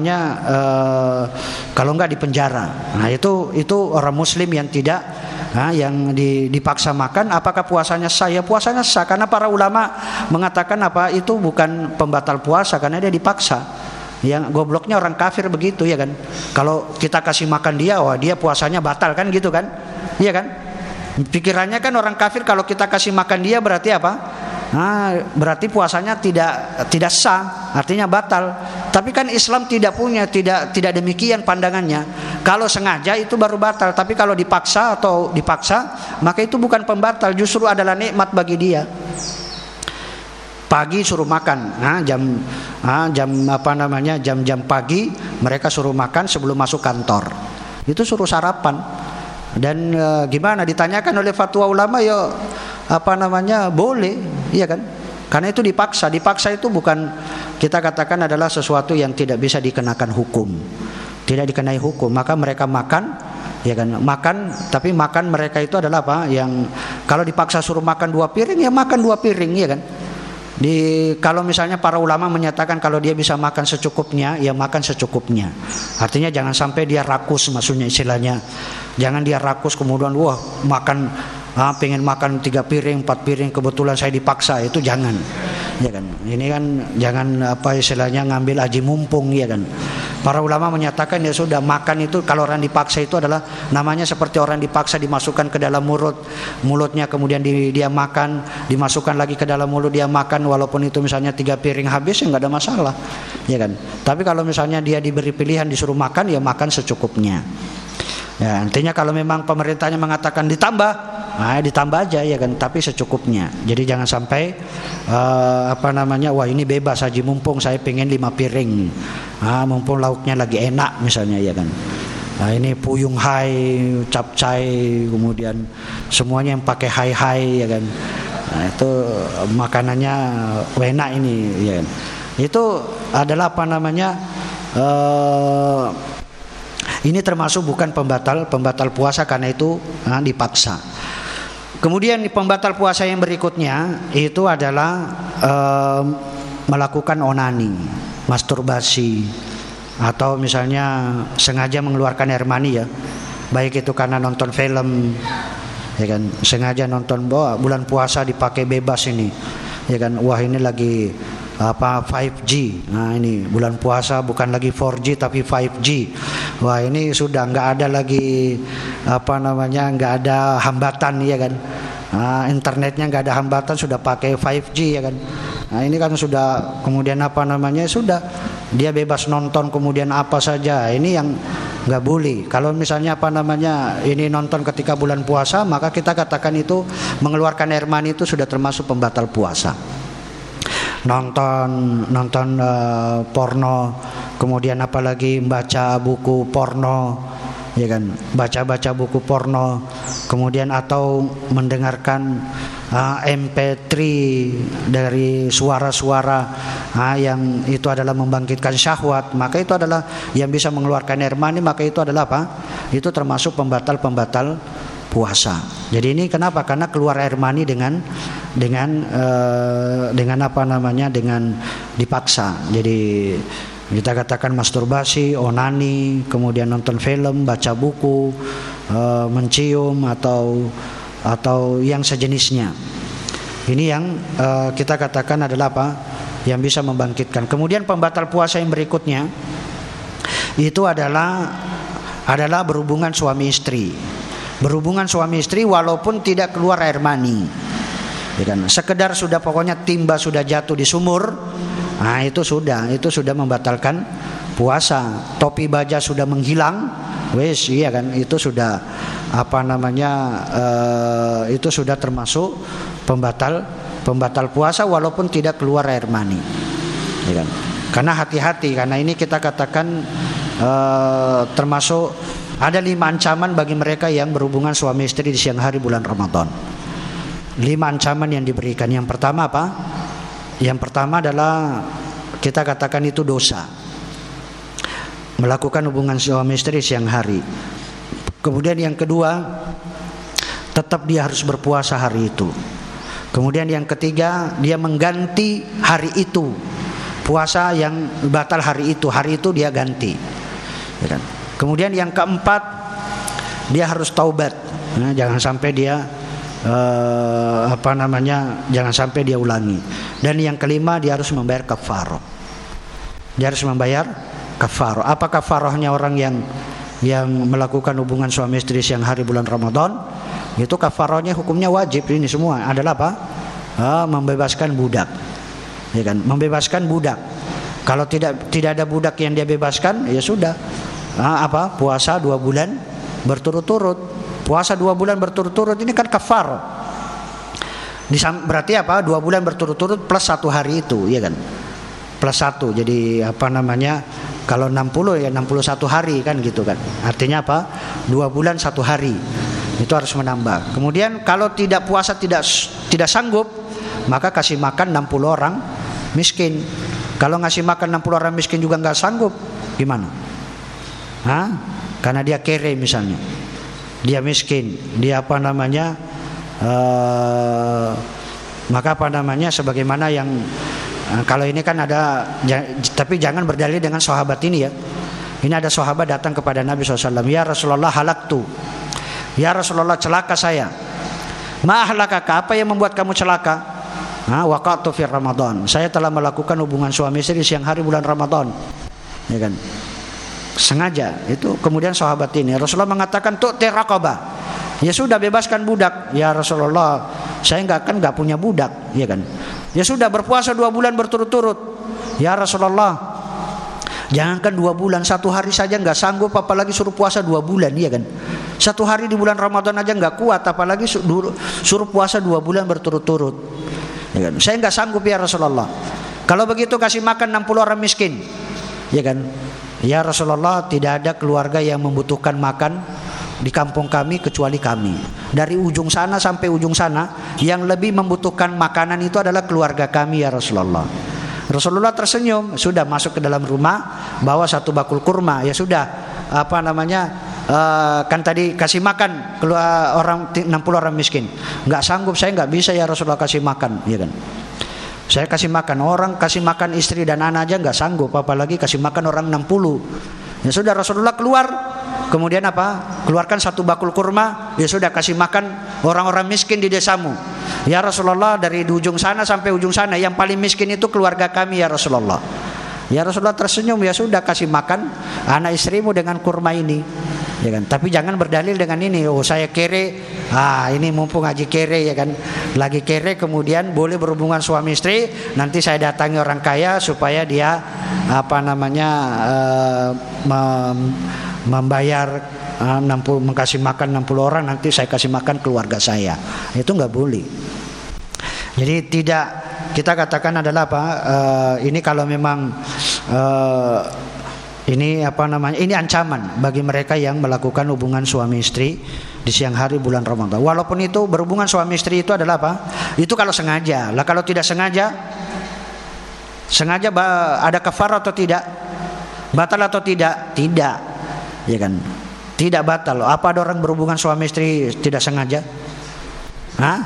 kalau enggak dipenjara. Nah, itu orang muslim yang tidak yang dipaksa makan, apakah puasanya sah? Ya puasanya sah, karena para ulama mengatakan itu bukan pembatal puasa karena dia dipaksa. Yang gobloknya orang kafir begitu ya kan. Kalau kita kasih makan dia, wah dia puasanya batal kan gitu kan. Iya kan? Pikirannya kan orang kafir kalau kita kasih makan dia berarti apa? Berarti puasanya tidak sah, artinya batal. Tapi kan Islam tidak demikian pandangannya. Kalau sengaja itu baru batal, tapi kalau dipaksa, maka itu bukan pembatal, justru adalah nikmat bagi dia. Pagi suruh makan, jam pagi mereka suruh makan sebelum masuk kantor. Itu suruh sarapan. Dan gimana ditanyakan oleh fatwa ulama, ya boleh, iya kan? Karena itu dipaksa. Dipaksa itu bukan kita katakan adalah sesuatu yang tidak bisa dikenakan hukum. Tidak dikenai hukum, maka mereka makan, ya kan? Makan, tapi makan mereka itu adalah apa? Yang kalau dipaksa suruh makan 2 piring, ya makan 2 piring, ya kan? Kalau misalnya para ulama menyatakan kalau dia bisa makan secukupnya, ya makan secukupnya. Artinya jangan sampai dia rakus, maksudnya istilahnya. Jangan dia rakus kemudian wah makan pengen makan 3 piring, 4 piring, kebetulan saya dipaksa, itu jangan. Ya kan? Ini kan jangan istilahnya ngambil aji mumpung, ya kan. Para ulama menyatakan ya sudah, makan itu kalau orang dipaksa itu adalah namanya seperti orang dipaksa dimasukkan ke dalam mulutnya, kemudian dia makan, dimasukkan lagi ke dalam mulut dia makan, walaupun itu misalnya 3 piring habis ya nggak ada masalah, ya kan. Tapi kalau misalnya dia diberi pilihan disuruh makan, ya makan secukupnya. Ya, artinya kalau memang pemerintahnya mengatakan ditambah, ditambah aja, ya kan, tapi secukupnya. Jadi jangan sampai wah ini bebas haji mumpung saya pengen 5 piring, mumpung lauknya lagi enak misalnya, ya kan. Nah, ini puyung hai, capcay, kemudian semuanya yang pakai hai, ya kan. Nah, itu makanannya enak ini, ya kan. Itu adalah ini termasuk bukan pembatal puasa karena itu dipaksa. Kemudian pembatal puasa yang berikutnya itu adalah melakukan onani, masturbasi, atau misalnya sengaja mengeluarkan air mani, ya. Baik itu karena nonton film, ya kan, sengaja nonton bulan puasa dipakai bebas ini, ya kan. Wah ini lagi 5G. Nah ini bulan puasa bukan lagi 4G tapi 5G. Wah ini sudah nggak ada lagi nggak ada hambatan, ya kan. Internetnya nggak ada hambatan, sudah pakai 5G, ya kan. Nah ini kan sudah, kemudian sudah dia bebas nonton kemudian apa saja. Ini yang nggak boleh. Kalau misalnya ini nonton ketika bulan puasa, maka kita katakan itu mengeluarkan air mani, itu sudah termasuk pembatal puasa. Nonton porno, kemudian apalagi membaca buku porno, ya kan, baca-baca buku porno, kemudian atau mendengarkan MP3 dari suara-suara yang itu adalah membangkitkan syahwat, maka itu adalah yang bisa mengeluarkan air mani, maka itu adalah apa? Itu termasuk pembatal puasa. Jadi ini kenapa? Karena keluar air mani dengan apa namanya? Dengan dipaksa. Jadi kita katakan masturbasi, onani, kemudian nonton film, baca buku, mencium atau yang sejenisnya. Ini yang kita katakan adalah apa? Yang bisa membangkitkan. Kemudian pembatal puasa yang berikutnya itu adalah berhubungan suami istri. Berhubungan suami istri walaupun tidak keluar air mani, ya kan? Sekedar sudah pokoknya timba sudah jatuh di sumur, itu sudah membatalkan puasa. Topi baja sudah menghilang, wes, iya kan? Itu sudah apa namanya? Itu sudah termasuk pembatal puasa walaupun tidak keluar air mani, ya kan? Karena hati-hati, karena ini kita katakan termasuk ada 5 ancaman bagi mereka yang berhubungan suami istri di siang hari bulan Ramadan. 5 ancaman yang diberikan. Yang pertama apa? Yang pertama adalah kita katakan itu dosa, melakukan hubungan suami istri siang hari. Kemudian yang kedua, tetap dia harus berpuasa hari itu. Kemudian yang ketiga, dia mengganti hari itu, puasa yang batal hari itu dia ganti, ya kan? Kemudian yang keempat, dia harus taubat. Jangan sampai dia jangan sampai dia ulangi. Dan yang kelima, dia harus membayar kafarah. Dia harus membayar kafarah. Apa kafarahnya orang yang melakukan hubungan suami istri siang hari bulan Ramadan? Itu kafarahnya hukumnya wajib. Ini semua adalah apa? Membebaskan budak. Ya kan? Membebaskan budak. Kalau tidak ada budak yang dia bebaskan, ya sudah. Puasa 2 bulan berturut-turut. Puasa 2 bulan berturut-turut ini kan kafar. Berarti apa? 2 bulan berturut-turut plus 1 hari itu, ya kan? Plus 1. Jadi apa namanya? Kalau 60 ya 61 hari kan gitu kan. Artinya apa? 2 bulan 1 hari. Itu harus menambah. Kemudian kalau tidak puasa tidak sanggup, maka kasih makan 60 orang miskin. Kalau ngasih makan 60 orang miskin juga nggak sanggup, gimana? Karena dia kere misalnya, dia miskin, dia apa namanya, maka apa namanya, sebagaimana yang kalau ini kan ada, tapi jangan berdalil dengan sahabat ini ya. Ini ada sahabat datang kepada Nabi SAW, ya Rasulullah halaktu, ya Rasulullah celaka saya. Ma ahlakaka, apa yang membuat kamu celaka? Waqatu fi Ramadan, saya telah melakukan hubungan suami istri siang hari bulan Ramadan, ya kan? Sengaja itu. Kemudian sahabat ini, Rasulullah mengatakan tu'ti raqabah, ya sudah bebaskan budak. Ya Rasulullah, saya nggak punya budak, ya kan? Ya sudah berpuasa 2 bulan berturut-turut. Ya Rasulullah, jangankan 2 bulan, 1 hari saja nggak sanggup, apalagi suruh puasa 2 bulan, ya kan? 1 hari di bulan Ramadan aja nggak kuat, apalagi suruh puasa 2 bulan berturut-turut, ya kan? Saya nggak sanggup ya Rasulullah. Kalau begitu kasih makan 60 orang miskin, ya kan? Ya Rasulullah, tidak ada keluarga yang membutuhkan makan di kampung kami kecuali kami. Dari ujung sana sampai ujung sana, yang lebih membutuhkan makanan itu adalah keluarga kami ya Rasulullah. Rasulullah tersenyum, sudah masuk ke dalam rumah, bawa 1 bakul kurma. Ya sudah, apa namanya, kan tadi kasih makan keluar 60 orang miskin. Nggak sanggup, saya nggak bisa ya Rasulullah kasih makan, ya kan? Saya kasih makan orang, kasih makan istri dan anak aja nggak sanggup, apalagi kasih makan orang 60. Ya sudah, Rasulullah keluar, kemudian apa? Keluarkan 1 bakul kurma. Ya sudah, kasih makan orang-orang miskin di desamu. Ya Rasulullah, dari ujung sana sampai ujung sana, yang paling miskin itu keluarga kami ya Rasulullah. Ya Rasulullah tersenyum, ya sudah kasih makan anak istrimu dengan kurma ini, ya kan? Tapi jangan berdalil dengan ini, oh saya kere, ini mumpung ngaji kere, ya kan? Lagi kere kemudian boleh berhubungan suami istri, nanti saya datangi orang kaya supaya dia apa namanya membayar 60, mengkasih makan 60 orang, nanti saya kasih makan keluarga saya. Itu nggak boleh. Jadi tidak, kita katakan adalah apa? Ini kalau memang Ini apa namanya? Ini ancaman bagi mereka yang melakukan hubungan suami istri di siang hari bulan Ramadan. Walaupun itu berhubungan suami istri itu adalah apa? Itu kalau sengaja. Lah kalau tidak sengaja ada kafarah atau tidak? Batal atau tidak? Tidak. Ya kan? Tidak batal. Apa ada orang berhubungan suami istri tidak sengaja? Hah?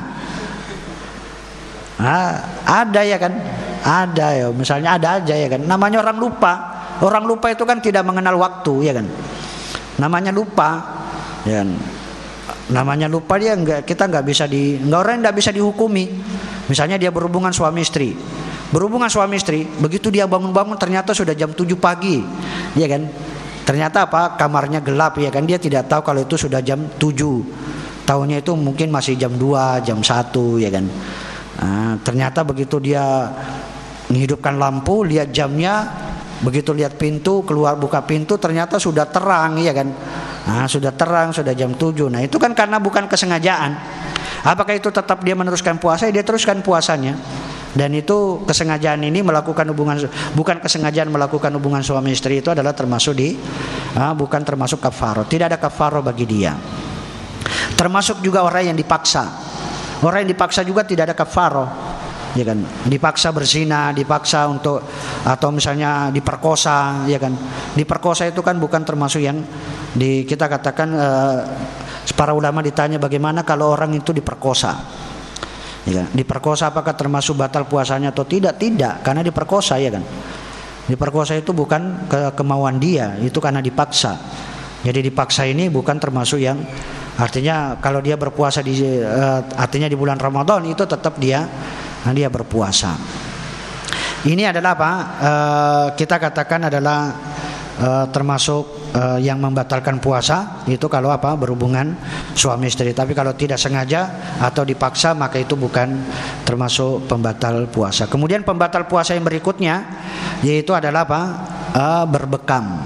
Ada ya kan? Ada ya. Misalnya ada aja ya kan. Namanya orang lupa. Orang lupa itu kan tidak mengenal waktu, ya kan? Namanya lupa, ya kan? Namanya lupa dia kita nggak bisa orang nggak bisa dihukumi. Misalnya dia berhubungan suami istri, begitu dia bangun-bangun ternyata sudah jam 7 pagi, ya kan? Ternyata apa? Kamarnya gelap, ya kan? Dia tidak tahu kalau itu sudah jam 7. Tahunya itu mungkin masih jam 2, jam 1, ya kan? Ternyata begitu dia menghidupkan lampu, lihat jamnya. Begitu lihat pintu, keluar buka pintu ternyata sudah terang, ya kan? Sudah terang, sudah jam 7. Nah, itu kan karena bukan kesengajaan. Apakah itu tetap dia meneruskan puasa? Dia teruskan puasanya. Dan itu kesengajaan ini bukan kesengajaan melakukan hubungan suami istri itu adalah termasuk bukan termasuk kafarah. Tidak ada kafarah bagi dia. Termasuk juga orang yang dipaksa. Orang yang dipaksa juga tidak ada kafarah. Ya kan, dipaksa berzina, dipaksa untuk atau misalnya diperkosa, ya kan. Diperkosa itu kan bukan termasuk yang kita katakan para ulama ditanya bagaimana kalau orang itu diperkosa. Ya kan? Diperkosa apakah termasuk batal puasanya atau tidak? Tidak, karena diperkosa, ya kan. Diperkosa itu bukan kemauan dia, itu karena dipaksa. Jadi dipaksa ini bukan termasuk yang artinya kalau dia berpuasa artinya di bulan Ramadan itu tetap dia berpuasa. Ini adalah apa? Kita katakan adalah termasuk yang membatalkan puasa itu kalau apa? Berhubungan suami istri. Tapi kalau tidak sengaja atau dipaksa maka itu bukan termasuk pembatal puasa. Kemudian pembatal puasa yang berikutnya yaitu adalah apa? Berbekam.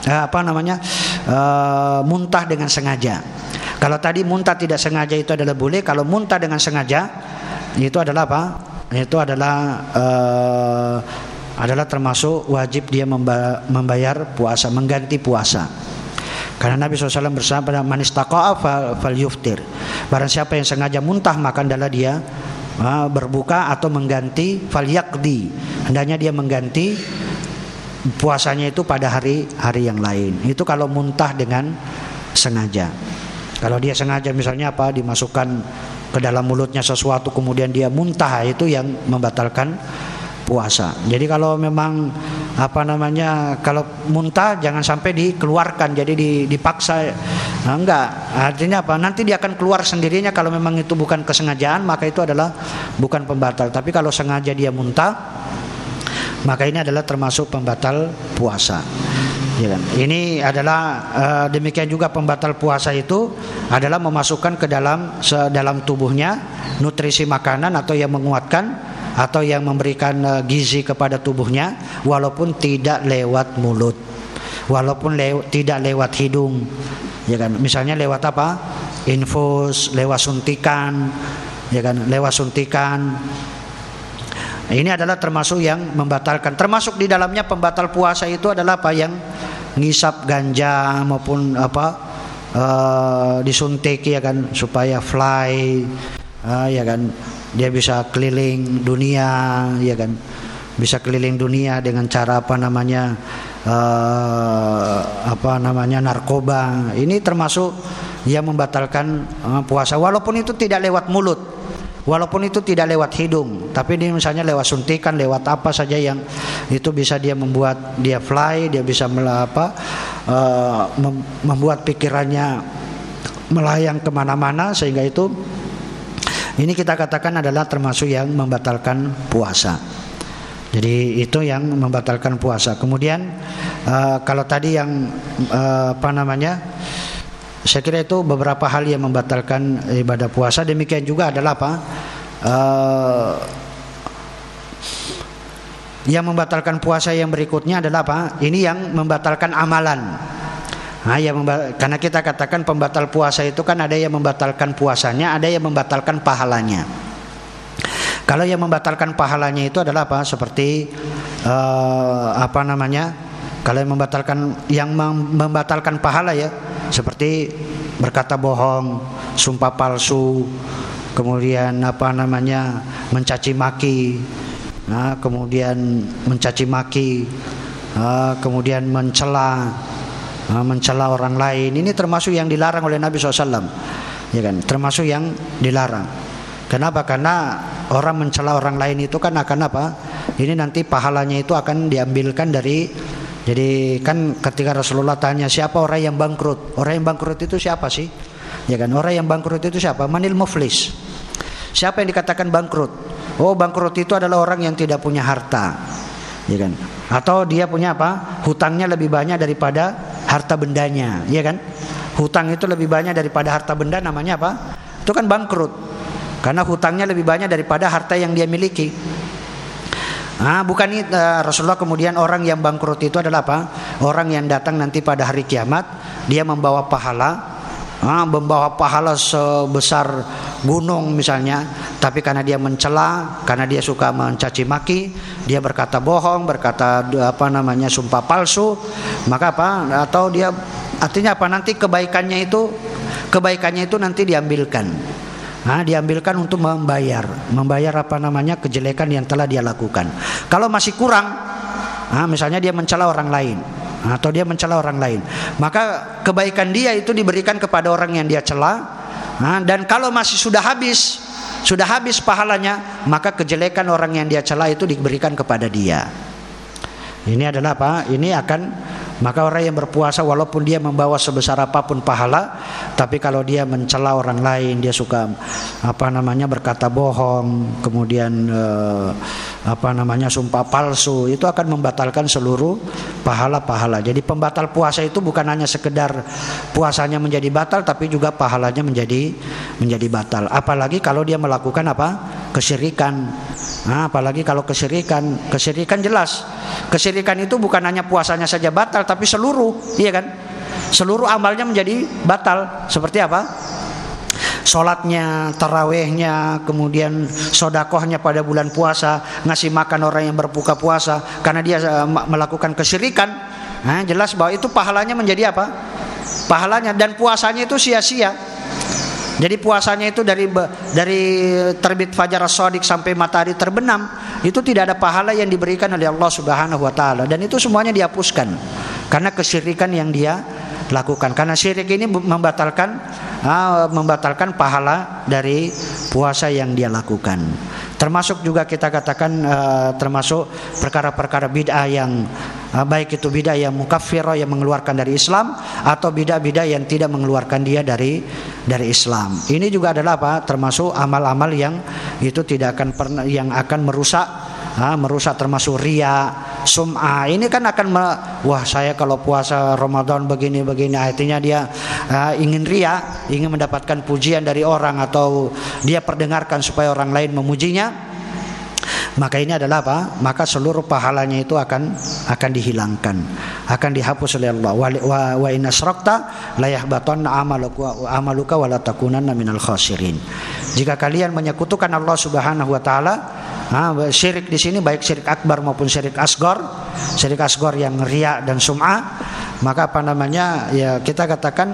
Muntah dengan sengaja. Kalau tadi muntah tidak sengaja itu adalah boleh. Kalau muntah dengan sengaja itu adalah apa? Itu adalah termasuk wajib dia membayar puasa, mengganti puasa. Karena Nabi SAW bersabda, "Man istaqa'a falyuftir." Barang siapa yang sengaja muntah maka adalah dia berbuka atau mengganti, falyaqdi. Hendaknya dia mengganti puasanya itu pada hari yang lain. Itu kalau muntah dengan sengaja. Kalau dia sengaja misalnya dimasukkan ke dalam mulutnya sesuatu kemudian dia muntah, itu yang membatalkan puasa. Jadi kalau memang kalau muntah jangan sampai dikeluarkan, jadi dipaksa. Enggak, artinya apa? Nanti dia akan keluar sendirinya. Kalau memang itu bukan kesengajaan maka itu adalah bukan pembatal. Tapi kalau sengaja dia muntah maka ini adalah termasuk pembatal puasa. Ya kan? Ini adalah demikian juga pembatal puasa itu adalah memasukkan ke dalam tubuhnya nutrisi makanan atau yang menguatkan atau yang memberikan gizi kepada tubuhnya walaupun tidak lewat mulut, walaupun tidak lewat hidung, ya kan? Misalnya lewat apa? Infus, lewat suntikan, ya kan? Lewat suntikan. Ini adalah termasuk yang membatalkan. Termasuk di dalamnya pembatal puasa itu adalah apa? Yang ngisap ganja maupun disuntik, ya kan, supaya fly, ya kan, dia bisa keliling dunia, ya kan, bisa keliling dunia dengan cara narkoba. Ini termasuk yang membatalkan puasa walaupun itu tidak lewat mulut. Walaupun itu tidak lewat hidung, tapi ini misalnya lewat suntikan, lewat apa saja yang itu bisa dia membuat dia fly, dia bisa membuat pikirannya melayang kemana-mana, sehingga itu ini kita katakan adalah termasuk yang membatalkan puasa. Jadi itu yang membatalkan puasa. Kemudian kalau tadi yang saya kira itu beberapa hal yang membatalkan ibadah puasa. Demikian juga adalah apa? Yang membatalkan puasa yang berikutnya adalah apa? Ini yang membatalkan amalan. Karena kita katakan pembatal puasa itu kan ada yang membatalkan puasanya, ada yang membatalkan pahalanya. Kalau yang membatalkan pahalanya itu adalah apa? Seperti Kalau yang membatalkan pahala ya, seperti berkata bohong, sumpah palsu, kemudian mencaci maki, kemudian kemudian mencela orang lain. Ini termasuk yang dilarang oleh Nabi SAW, ya kan? Termasuk yang dilarang. Kenapa? Karena orang mencela orang lain itu kan akan ini nanti pahalanya itu akan diambilkan dari. Jadi kan ketika Rasulullah tanya siapa orang yang bangkrut, orang yang bangkrut itu siapa sih? Ya kan, orang yang bangkrut itu siapa? Manil muflis. Siapa yang dikatakan bangkrut? Oh, bangkrut itu adalah orang yang tidak punya harta, ya kan? Atau dia punya hutangnya lebih banyak daripada harta bendanya, ya kan? Hutang itu lebih banyak daripada harta benda, namanya itu kan bangkrut, karena hutangnya lebih banyak daripada harta yang dia miliki. Bukan Rasulullah kemudian orang yang bangkrut itu adalah orang yang datang nanti pada hari kiamat, dia membawa pahala sebesar gunung misalnya, tapi karena dia mencela, karena dia suka mencaci maki, dia berkata bohong, berkata sumpah palsu, maka atau dia artinya nanti kebaikannya itu nanti diambilkan. Diambilkan untuk membayar kejelekan yang telah dia lakukan. Kalau masih kurang, misalnya dia mencela orang lain atau dia mencela orang lain, maka kebaikan dia itu diberikan kepada orang yang dia cela. Dan kalau masih sudah habis pahalanya, maka kejelekan orang yang dia cela itu diberikan kepada dia. Ini adalah ini akan. Maka orang yang berpuasa walaupun dia membawa sebesar apapun pahala, tapi kalau dia mencela orang lain, dia suka berkata bohong, kemudian sumpah palsu, itu akan membatalkan seluruh pahala-pahala. Jadi pembatal puasa itu bukan hanya sekedar puasanya menjadi batal, tapi juga pahalanya menjadi batal. Apalagi kalau dia melakukan kesyirikan. Apalagi kalau kesyirikan jelas. Kesyirikan itu bukan hanya puasanya saja batal, tapi seluruh, iya kan? Seluruh amalnya menjadi batal. Seperti sholatnya, tarawehnya, kemudian sodakohnya pada bulan puasa, ngasih makan orang yang berbuka puasa, karena dia melakukan kesyirikan. Jelas bahwa itu pahalanya menjadi pahalanya, dan puasanya itu sia-sia. Jadi puasanya itu dari terbit fajar as-shadiq sampai matahari terbenam, itu tidak ada pahala yang diberikan oleh Allah Subhanahu wa taala, dan itu semuanya dihapuskan karena kesyirikan yang dia lakukan. Karena syirik ini membatalkan pahala dari puasa yang dia lakukan. Termasuk juga kita katakan termasuk perkara-perkara bid'ah yang baik itu bid'ah yang mukaffirah, yang mengeluarkan dari Islam, atau bid'ah yang tidak mengeluarkan dia dari Islam. Ini juga adalah termasuk amal-amal yang itu tidak akan pernah, yang akan merusak, termasuk riya, sum'ah. Ini kan akan wah saya kalau puasa Ramadan begini, artinya dia ingin riya, ingin mendapatkan pujian dari orang, atau dia perdengarkan supaya orang lain memujinya. Maka ini adalah maka seluruh pahalanya itu akan dihilangkan, akan dihapus oleh Allah. Wa in asyrakta la yahbatanna amaluka wa la takunanna minal khasirin. Jika kalian menyekutukan Allah Subhanahu wa taala, syirik di sini baik syirik akbar maupun syirik asghar yang riya dan sum'ah, maka ya kita katakan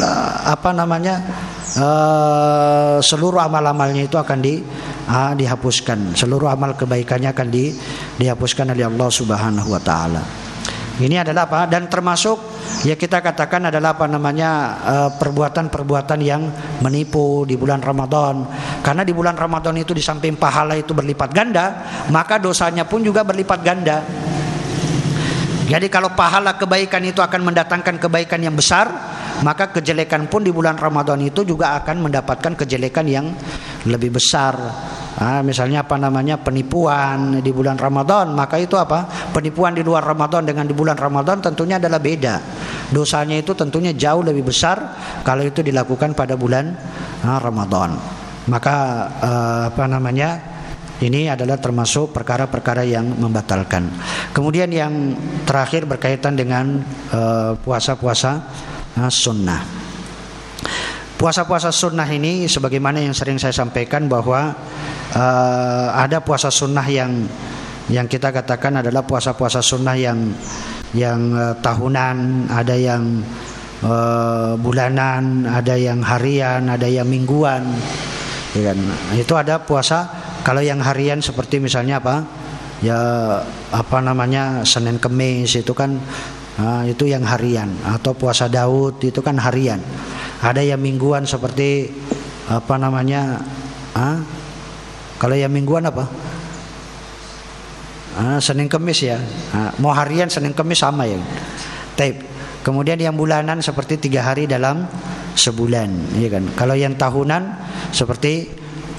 seluruh amal-amalnya itu akan dihapuskan, seluruh amal kebaikannya akan dihapuskan oleh Allah Subhanahu wa taala. Ini adalah dan termasuk ya kita katakan adalah perbuatan-perbuatan yang menipu di bulan Ramadan. Karena di bulan Ramadan itu di samping pahala itu berlipat ganda, maka dosanya pun juga berlipat ganda. Jadi kalau pahala kebaikan itu akan mendatangkan kebaikan yang besar, maka kejelekan pun di bulan Ramadan itu juga akan mendapatkan kejelekan yang lebih besar. Misalnya penipuan di bulan Ramadan, maka itu penipuan di luar Ramadan dengan di bulan Ramadan tentunya adalah beda. Dosanya itu tentunya jauh lebih besar kalau itu dilakukan pada bulan Ramadan. Maka ini adalah termasuk perkara-perkara yang membatalkan. Kemudian yang terakhir berkaitan dengan puasa-puasa sunnah. Puasa-puasa sunnah ini sebagaimana yang sering saya sampaikan bahwa ada puasa sunnah yang kita katakan adalah puasa-puasa sunnah yang tahunan, ada yang bulanan, ada yang harian, ada yang mingguan, ya kan? Itu ada puasa. Kalau yang harian seperti misalnya Senin Kemis itu kan itu yang harian, atau puasa Daud itu kan harian. Ada yang mingguan seperti kalau yang mingguan Senin Kemis ya. Mau harian Senin Kemis sama ya. Kemudian yang bulanan seperti 3 hari dalam sebulan, ya kan. Kalau yang tahunan seperti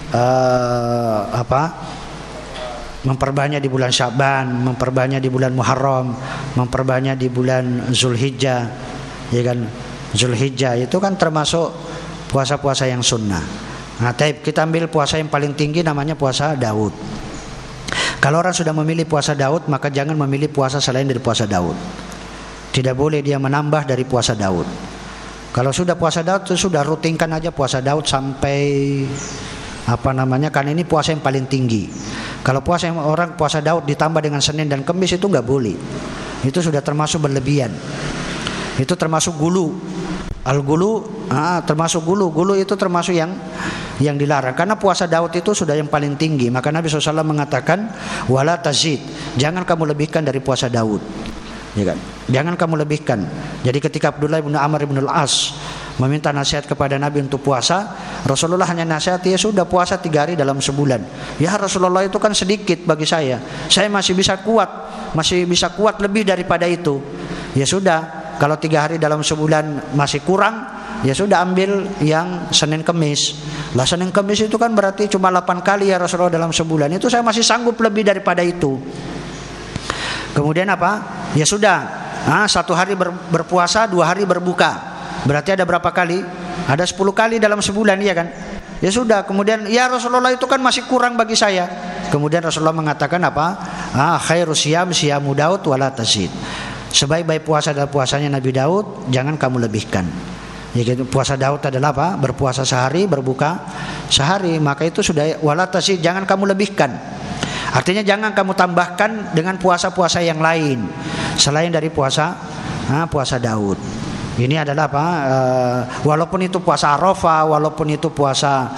memperbanyak di bulan Syaban, memperbanyak di bulan Muharram, memperbanyak di bulan Zulhijjah, ya kan. Zulhijjah itu kan termasuk puasa-puasa yang sunnah. Nah, kita ambil puasa yang paling tinggi, namanya puasa Daud. Kalau orang sudah memilih puasa Daud, maka jangan memilih puasa selain dari puasa Daud. Tidak boleh dia menambah dari puasa Daud. Kalau sudah puasa Daud, sudah rutinkan aja puasa Daud sampai karena ini puasa yang paling tinggi. Kalau orang puasa Daud ditambah dengan Senin dan Kemis itu nggak boleh. Itu sudah termasuk berlebihan. Itu termasuk gulu. Termasuk gulu. Gulu itu termasuk yang dilarang. Karena puasa Daud itu sudah yang paling tinggi. Maka Nabi SAW mengatakan, wala tazid, jangan kamu lebihkan dari puasa Daud. Ya kan? Jangan kamu lebihkan. Jadi ketika Abdullah bin Amr bin Al-As meminta nasihat kepada Nabi untuk puasa, Rasulullah hanya nasihat, ya sudah puasa 3 hari dalam sebulan. Ya Rasulullah, itu kan sedikit bagi saya masih bisa kuat lebih daripada itu. Ya sudah, kalau 3 hari dalam sebulan masih kurang, ya sudah ambil yang Senin Kemis. Lah Senin Kemis itu kan berarti cuma 8 kali ya Rasulullah dalam sebulan. Itu saya masih sanggup lebih daripada itu. Kemudian ya sudah, 1 hari berpuasa, 2 hari berbuka. Berarti ada berapa kali? Ada 10 kali dalam sebulan, ya kan? Ya sudah, kemudian ya Rasulullah, itu kan masih kurang bagi saya. Kemudian Rasulullah mengatakan khairus siyam siyamu Daud wala tazid. Sebaik-baik puasa adalah puasanya Nabi Daud, jangan kamu lebihkan. Ya gitu, puasa Daud adalah berpuasa sehari, berbuka sehari. Maka itu sudah wala tazid, jangan kamu lebihkan. Artinya jangan kamu tambahkan dengan puasa-puasa yang lain selain dari puasa Daud. Ini adalah walaupun itu puasa Arafah, walaupun itu puasa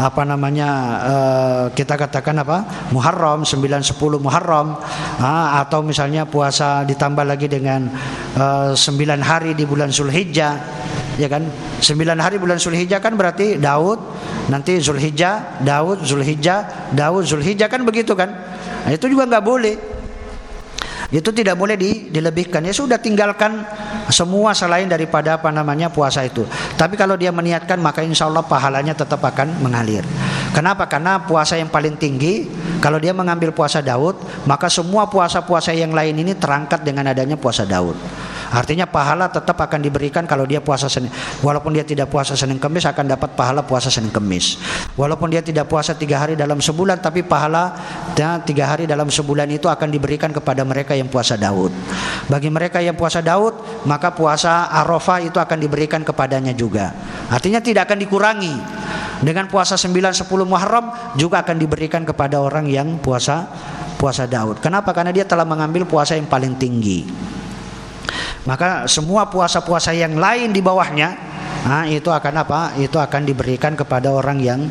kita katakan Muharram, 9-10 Muharram, atau misalnya puasa ditambah lagi dengan 9 hari di bulan Zulhijjah, ya kan? 9 hari bulan Zulhijjah kan berarti Daud, nanti Zulhijjah, Daud, Zulhijjah, Daud, Zulhijjah, kan begitu kan? Nah, itu juga nggak boleh. Itu tidak boleh dilebihkan. Ya sudah, tinggalkan semua selain daripada puasa itu. Tapi kalau dia meniatkan, maka insya Allah pahalanya tetap akan mengalir. Kenapa? Karena puasa yang paling tinggi, kalau dia mengambil puasa Daud, maka semua puasa-puasa yang lain ini terangkat dengan adanya puasa Daud. Artinya pahala tetap akan diberikan kalau dia puasa Senin. Walaupun dia tidak puasa Senin Kemis, akan dapat pahala puasa Senin Kemis. Walaupun dia tidak puasa 3 hari dalam sebulan, tapi pahala 3 hari dalam sebulan itu akan diberikan kepada mereka yang puasa Daud. Bagi mereka yang puasa Daud, maka puasa Arafah itu akan diberikan kepadanya juga. Artinya tidak akan dikurangi. Dengan puasa 9-10 Muharram juga akan diberikan kepada orang yang puasa Daud. Kenapa? Karena dia telah mengambil puasa yang paling tinggi. Maka semua puasa-puasa yang lain di bawahnya, itu akan Itu akan diberikan kepada orang yang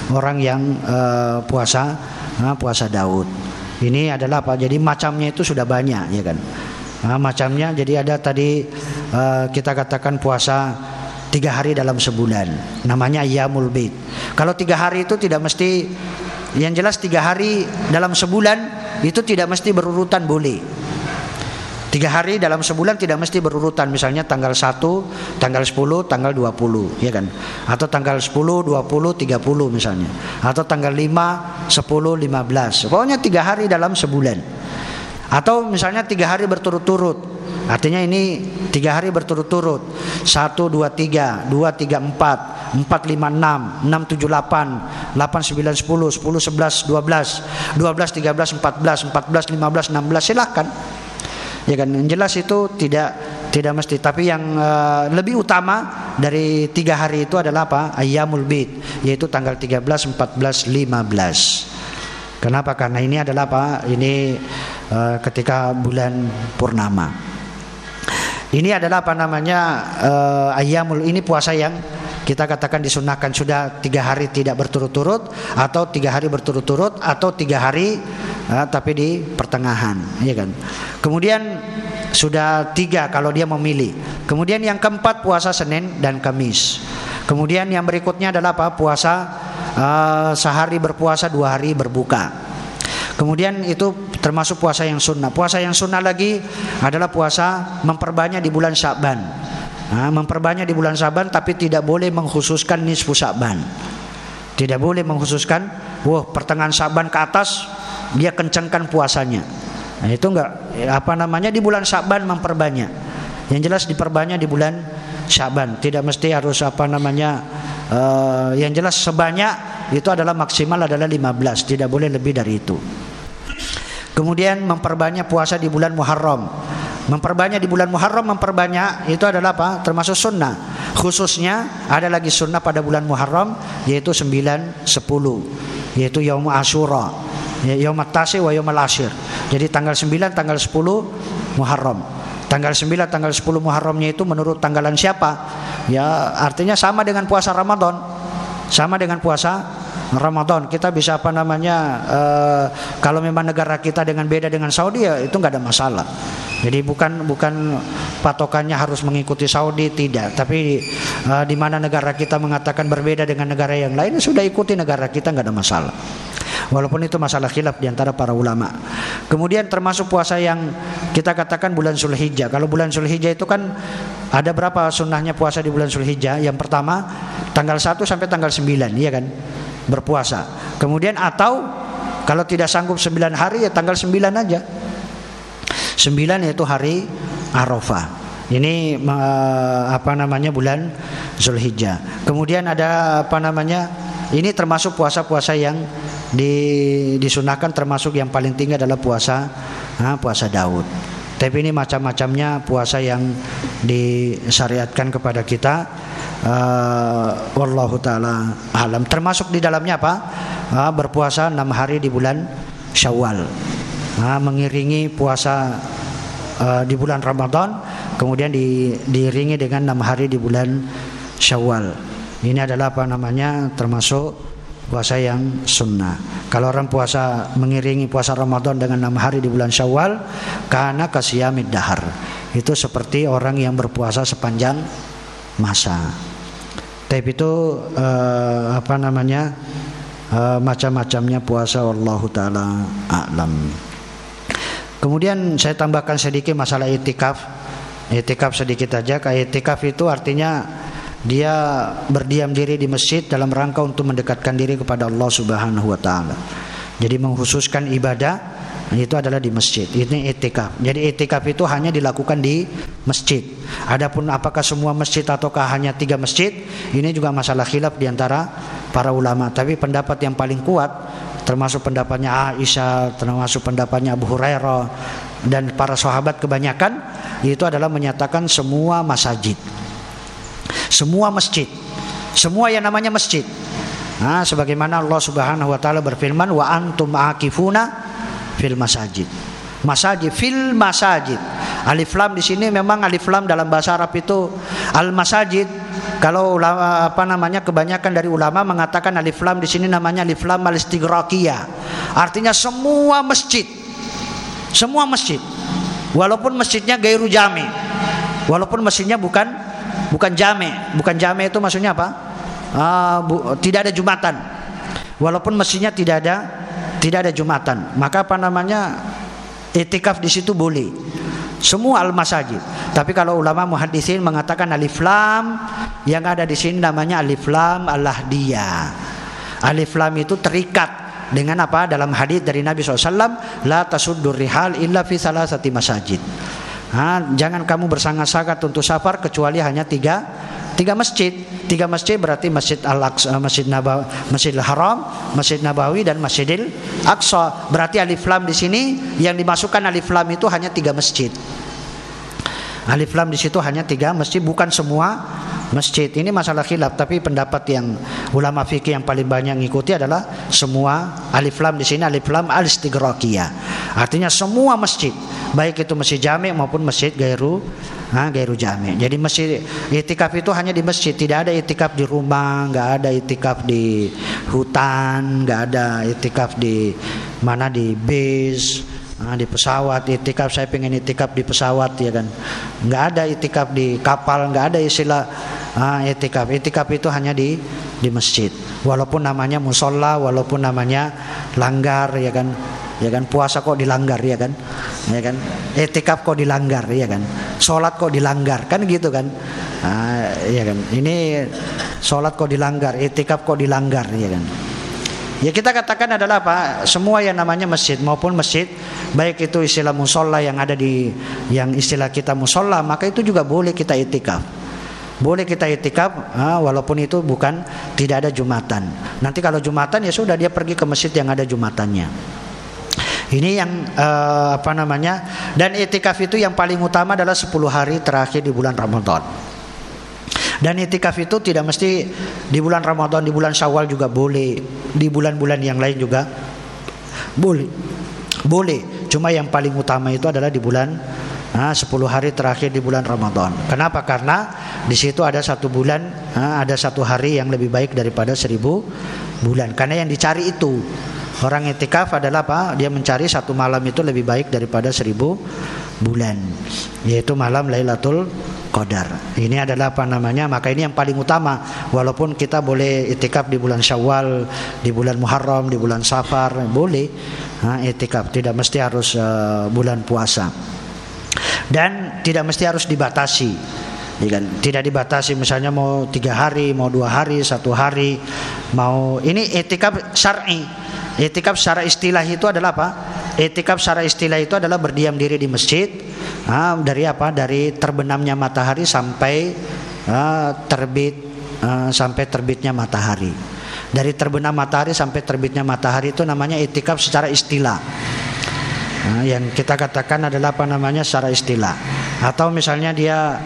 puasa Daud. Ini adalah Jadi macamnya itu sudah banyak, ya kan? Macamnya, jadi ada tadi kita katakan puasa 3 hari dalam sebulan, namanya Ayyamul Bid. Kalau 3 hari itu tidak mesti, yang jelas 3 hari dalam sebulan itu tidak mesti berurutan, boleh. 3 hari dalam sebulan tidak mesti berurutan, misalnya tanggal 1, tanggal 10, tanggal 20, ya kan? Atau tanggal 10, 20, 30 misalnya. Atau tanggal 5, 10, 15. Pokoknya 3 hari dalam sebulan. Atau misalnya 3 hari berturut-turut. Artinya ini 3 hari berturut-turut. 1, 2, 3, 2, 3, 4, 4, 5, 6, 6, 7, 8, 8, 9, 10, 10, 11, 12, 12, 13, 14, 14, 15, 16, silakan. Ya kan, yang jelas itu tidak mesti. Tapi yang lebih utama dari 3 hari itu adalah Ayyamul Bid, yaitu tanggal 13, 14, 15. Kenapa? Karena ini adalah Ini ketika bulan purnama. Ini adalah ayyamul, ini puasa yang kita katakan disunahkan sudah 3 hari tidak berturut-turut, atau 3 hari berturut-turut, atau 3 hari tapi di pertengahan, ya kan. Kemudian sudah 3 kalau dia memilih. Kemudian yang keempat puasa Senin dan Kamis. Kemudian yang berikutnya adalah puasa sehari berpuasa, 2 hari berbuka. Kemudian itu termasuk puasa yang sunnah. Puasa yang sunnah lagi adalah puasa memperbanyak di bulan Sya'ban. Memperbanyak di bulan Sya'ban, tapi tidak boleh mengkhususkan nisfu Sya'ban. Tidak boleh mengkhususkan pertengahan Sya'ban ke atas dia kencangkan puasanya. Itu enggak di bulan Sya'ban memperbanyak. Yang jelas diperbanyak di bulan Sya'ban. Tidak mesti harus yang jelas sebanyak itu adalah maksimal adalah 15, tidak boleh lebih dari itu. Kemudian memperbanyak puasa di bulan Muharram. Memperbanyak di bulan Muharram, memperbanyak itu adalah termasuk sunnah. Khususnya ada lagi sunnah pada bulan Muharram, yaitu 9, 10, yaitu Yaum Asyura, Yaum At-Tasi wa Yaum Al-Ashir. Jadi tanggal 9, tanggal 10 Muharram. Tanggal 9, tanggal 10 Muharramnya itu menurut tanggalan siapa? Ya artinya sama dengan puasa Ramadan. Sama dengan puasa Ramadan. Kita bisa kalau memang negara kita dengan beda dengan Saudi, ya itu nggak ada masalah. Jadi bukan patokannya harus mengikuti Saudi, tidak. Tapi di mana negara kita mengatakan berbeda dengan negara yang lain, sudah ikuti negara kita, nggak ada masalah. Walaupun itu masalah khilaf di antara para ulama. Kemudian termasuk puasa yang kita katakan bulan Zulhijjah. Kalau bulan Zulhijjah itu kan ada berapa sunnahnya puasa di bulan Zulhijjah? Yang pertama tanggal 1 sampai tanggal 9, iya kan? Berpuasa. Kemudian atau kalau tidak sanggup 9 hari, ya tanggal 9 aja. 9 yaitu hari Arafah. Ini bulan Zulhijjah. Kemudian ada ini termasuk puasa-puasa yang disunahkan, termasuk yang paling tinggi adalah puasa Daud. Tapi ini macam-macamnya puasa yang disyariatkan kepada kita. Wallahu ta'ala alam. Termasuk di dalamnya berpuasa 6 hari di bulan Syawal, mengiringi puasa di bulan Ramadan, kemudian diiringi dengan 6 hari di bulan Syawal. Ini adalah termasuk puasa yang sunnah. Kalau orang puasa mengiringi puasa Ramadan dengan 6 hari di bulan Syawal, kana kasiyamid dahar, itu seperti orang yang berpuasa sepanjang masa. Tapi itu macam-macamnya puasa, wallahu taala a'lam. Kemudian saya tambahkan sedikit masalah itikaf. Itikaf sedikit aja. Itikaf itu artinya dia berdiam diri di masjid dalam rangka untuk mendekatkan diri kepada Allah Subhanahu wa taala. Jadi mengkhususkan ibadah itu adalah di masjid. Ini itikaf. Jadi itikaf itu hanya dilakukan di masjid. Adapun apakah semua masjid ataukah hanya 3 masjid, ini juga masalah khilaf di antara para ulama. Tapi pendapat yang paling kuat, termasuk pendapatnya Aisyah, termasuk pendapatnya Abu Hurairah dan para sahabat kebanyakan, itu adalah menyatakan semua masjid. Semua masjid. Semua yang namanya masjid. Sebagaimana Allah Subhanahu wa taala berfirman, wa antum aakifuna fil masajid. Masajid, fil masajid. Alif lam di sini memang alif lam dalam bahasa Arab itu al masajid. Kalau kebanyakan dari ulama mengatakan alif lam di sini namanya alif lam al istighraqiyah. Artinya semua masjid. Semua masjid. Walaupun masjidnya gairu jami. Walaupun masjidnya bukan jami. Bukan jami itu maksudnya apa? Tidak ada jumatan. Walaupun masjidnya tidak ada jumatan, maka itikaf di situ boleh. Semua al-masajid. Tapi kalau ulama muhaddisin mengatakan alif lam yang ada di sini namanya alif lam al-lahdiyah. Alif lam itu terikat dengan apa? Dalam hadis dari Nabi SAW, la tasuddur rihal illa fi salasati masajid. Jangan kamu bersangat-sangat untuk safar kecuali hanya tiga masjid. 3 masjid berarti Masjid Al-Aqsa, Masjid Nabawi, Masjidil Haram, Masjid Nabawi dan Masjidil Aqsa. Berarti alif lam di sini yang dimasukkan alif lam itu hanya 3 masjid. Alif lam di situ hanya 3 masjid, bukan semua masjid. Ini masalah khilaf, tapi pendapat yang ulama fikih yang paling banyak mengikuti adalah semua. Alif lam di sini alif lam al-istighraqiyah. Artinya semua masjid, baik itu masjid jami' maupun masjid gairu Gairu jami'. Jadi masjid itikaf itu hanya di masjid, tidak ada itikaf di rumah, nggak ada itikaf di hutan, nggak ada itikaf di mana, di bis, di pesawat. Itikaf saya pengen itikaf di pesawat, ya kan? Nggak ada itikaf di kapal, nggak ada istilah itikaf. Itikaf itu hanya di masjid. Walaupun namanya musola, walaupun namanya langgar, ya kan? Ya kan, puasa kok dilanggar, ya kan? Ya kan, itikaf kok dilanggar, ya kan? Salat kok dilanggar, kan gitu kan? Ya kan, ini salat kok dilanggar, itikaf kok dilanggar, ya kan? Ya kita katakan adalah apa? Semua yang namanya masjid maupun masjid, baik itu istilah musola yang ada di, yang istilah kita musola, maka itu juga boleh kita itikaf. Boleh kita itikaf, walaupun itu bukan, tidak ada jumatan. Nanti kalau jumatan ya sudah, dia pergi ke masjid yang ada jumatannya. Ini yang dan itikaf itu yang paling utama adalah 10 hari terakhir di bulan Ramadan. Dan itikaf itu tidak mesti di bulan Ramadan, di bulan Syawal juga boleh, di bulan-bulan yang lain juga boleh. Cuma yang paling utama itu adalah di bulan 10 hari terakhir di bulan Ramadan. Kenapa? Karena di situ ada 1 bulan, ada 1 hari yang lebih baik daripada 1000 bulan. Karena yang dicari itu, orang itikaf adalah apa? Dia mencari 1 malam itu lebih baik daripada 1000 bulan, yaitu malam Lailatul Qadar. Ini adalah maka ini yang paling utama. Walaupun kita boleh itikaf di bulan Syawal, di bulan Muharram, di bulan Safar, boleh itikaf. Tidak mesti harus bulan puasa. Dan tidak mesti harus dibatasi, ya kan? Tidak dibatasi, misalnya mau 3 hari, mau 2 hari, 1 hari, mau ini itikaf syar'i. Itikaf secara istilah itu adalah apa? Itikaf secara istilah itu adalah berdiam diri di masjid, dari apa? Dari terbenamnya matahari sampai sampai terbitnya matahari. Dari terbenam matahari sampai terbitnya matahari itu namanya itikaf secara istilah. Yang kita katakan adalah secara istilah. Atau misalnya dia